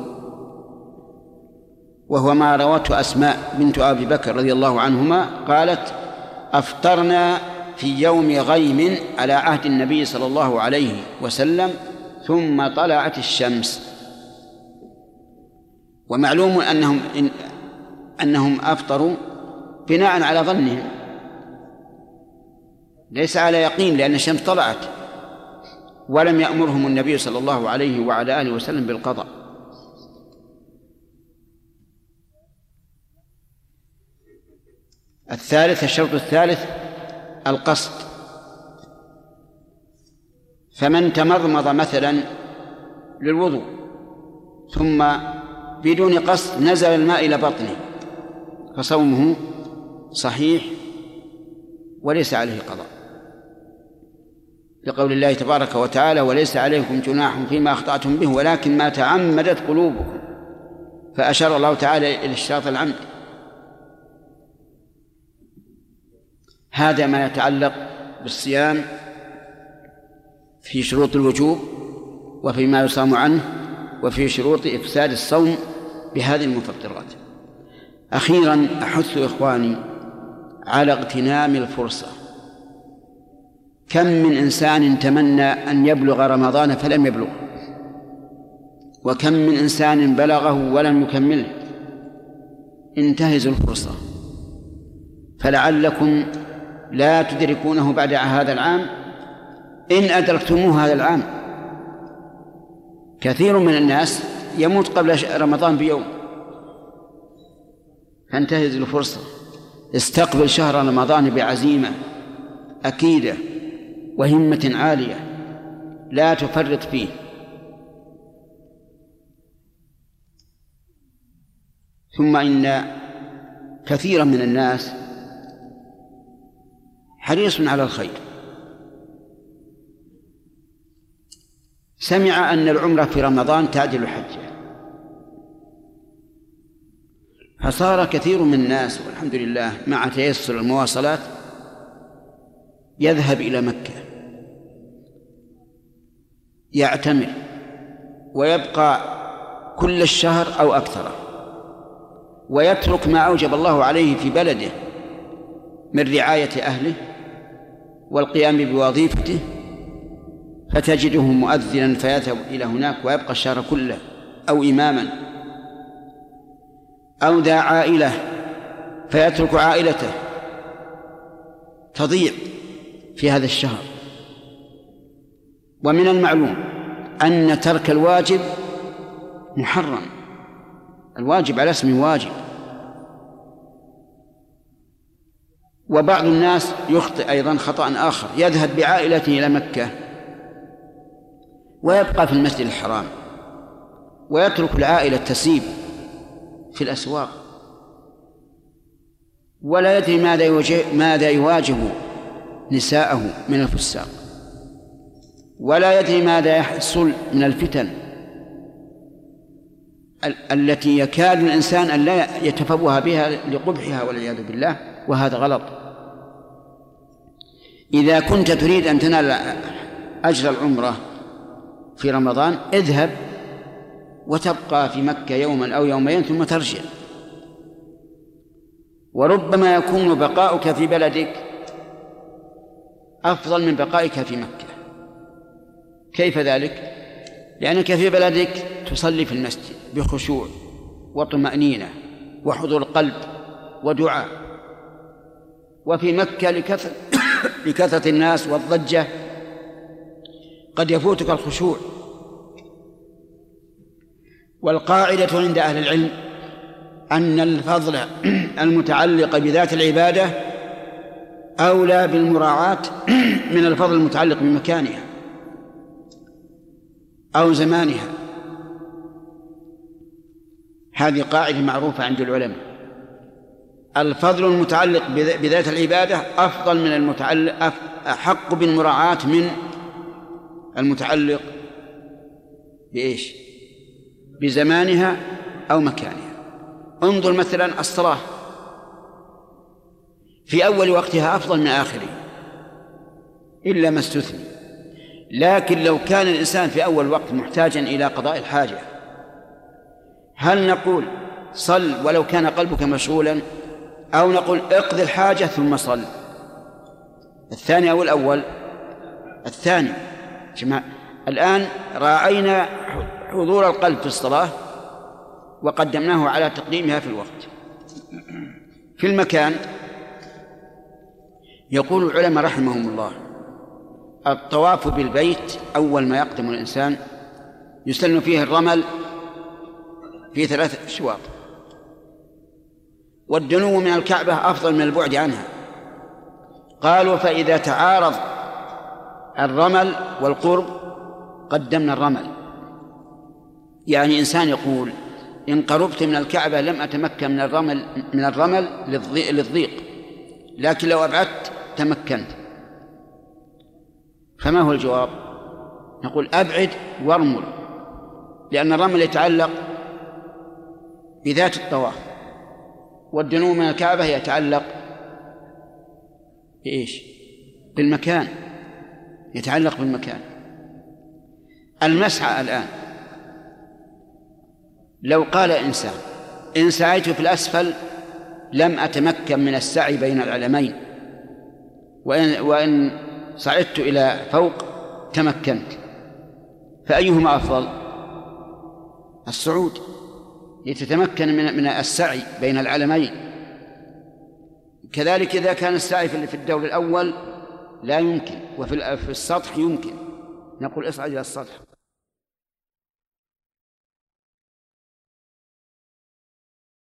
وهو ما روته أسماء بنت أبي بكر رضي الله عنهما قالت: أفطرنا في يوم غيم على عهد النبي صلى الله عليه وسلم ثم طلعت الشمس. ومعلوم أنهم أفطروا بناء على ظنهم ليس على يقين، لأن الشمس طلعت، ولم يأمرهم النبي صلى الله عليه وعلى آله وسلم بالقضاء. الشرط الثالث القصد. فمن تمضمض مثلا للوضوء ثم بدون قصد نزل الماء إلى بطنه فصومه صحيح وليس عليه قضاء، لقول الله تبارك وتعالى: وليس عليكم جناح فيما أخطأتم به ولكن ما تعمدت قلوبكم، فأشار الله تعالى إلى اشتراط العمد. هذا ما يتعلق بالصيام في شروط الوجوب وفيما يصام عنه وفي شروط إفساد الصوم بهذه المفطرات. أخيرا أحث إخواني على اغتنام الفرصة. كم من إنسان تمنى أن يبلغ رمضان فلم يبلغ، وكم من إنسان بلغه ولم يكمله. انتهزوا الفرصة، فلعلكم لا تدركونه بعد هذا العام إن أدركتموه هذا العام. كثير من الناس يموت قبل رمضان بيوم، فانتهز الفرصة. استقبل شهر رمضان بعزيمة أكيدة وهمة عالية، لا تفرط فيه. ثم إن كثيرا من الناس حريص على الخير، سمع أن العمرة في رمضان تعدل حجة، فصار كثير من الناس والحمد لله مع تيسر المواصلات يذهب إلى مكة يعتمر ويبقى كل الشهر أو أكثر، ويترك ما أوجب الله عليه في بلده من رعاية أهله والقيام بوظيفته، فتجده مؤذنا فيذهب إلى هناك ويبقى الشهر كله، أو إماما، أو ذا عائلة فيترك عائلته تضيع في هذا الشهر. ومن المعلوم أن ترك الواجب محرم، الواجب على اسمه واجب. وبعض الناس يخطئ أيضا خطأ آخر، يذهب بعائلته إلى مكة ويبقى في المسجد الحرام ويترك العائلة تسيب في الأسواق، ولا يدري ماذا يواجه نساءه من الفساق، ولا يدري ماذا يحصل من الفتن التي يكاد الإنسان أن لا يتفوه بها لقبحها والعياذ بالله، وهذا غلط. إذا كنت تريد أن تنال أجر العمرة في رمضان اذهب وتبقى في مكة يوما أو يومين ثم ترجع، وربما يكون بقاؤك في بلدك أفضل من بقائك في مكة. كيف ذلك؟ لأنك في بلدك تصلي في المسجد بخشوع وطمأنينة وحضور قلب ودعاء، وفي مكة لكثرة الناس والضجة قد يفوتك الخشوع. والقاعدة عند أهل العلم أن الفضل المتعلق بذات العبادة أولى بالمراعاة من الفضل المتعلق بمكانها أو زمانها. هذه قاعدة معروفة عند العلماء، الفضل المتعلق بذات العبادة أفضل من المتعلق، أحق بالمراعاة من المتعلق بإيش؟ بزمانها أو مكانها. انظر مثلا الصلاة في أول وقتها أفضل من آخره إلا ما استثني، لكن لو كان الإنسان في أول وقت محتاجا إلى قضاء الحاجة هل نقول صل ولو كان قلبك مشغولا، أو نقول اقضي الحاجة ثم صل؟ الثاني أو الأول؟ الثاني. الآن راعينا حضور القلب في الصلاة وقدمناه على تقديمها في الوقت. في المكان يقول العلماء رحمهم الله الطواف بالبيت أول ما يقدم الإنسان يسن فيه الرمل في 3 أشواط، والدنو من الكعبة أفضل من البعد عنها. قالوا فإذا تعارض الرمل والقرب قدمنا الرمل. يعني إنسان يقول إن قربت من الكعبة لم أتمكن من الرمل للضيق، لكن لو أبعدت تمكنت. فما هو الجواب؟ نقول أبعد وارمل، لأن الرمل يتعلق بذات الطواف، والدنو من الكعبة يتعلق بإيش؟ بالمكان، يتعلق بالمكان. المسعى الآن لو قال إنسان إن سعيت في الأسفل لم أتمكن من السعي بين العلمين، وإن صعدت إلى فوق تمكنت، فأيهما أفضل؟ الصعود، لتتمكن من السعي بين العلمين. كذلك إذا كان السعي في الدور الأول لا يمكن، وفي السطح يمكن، نقول اصعد إلى السطح.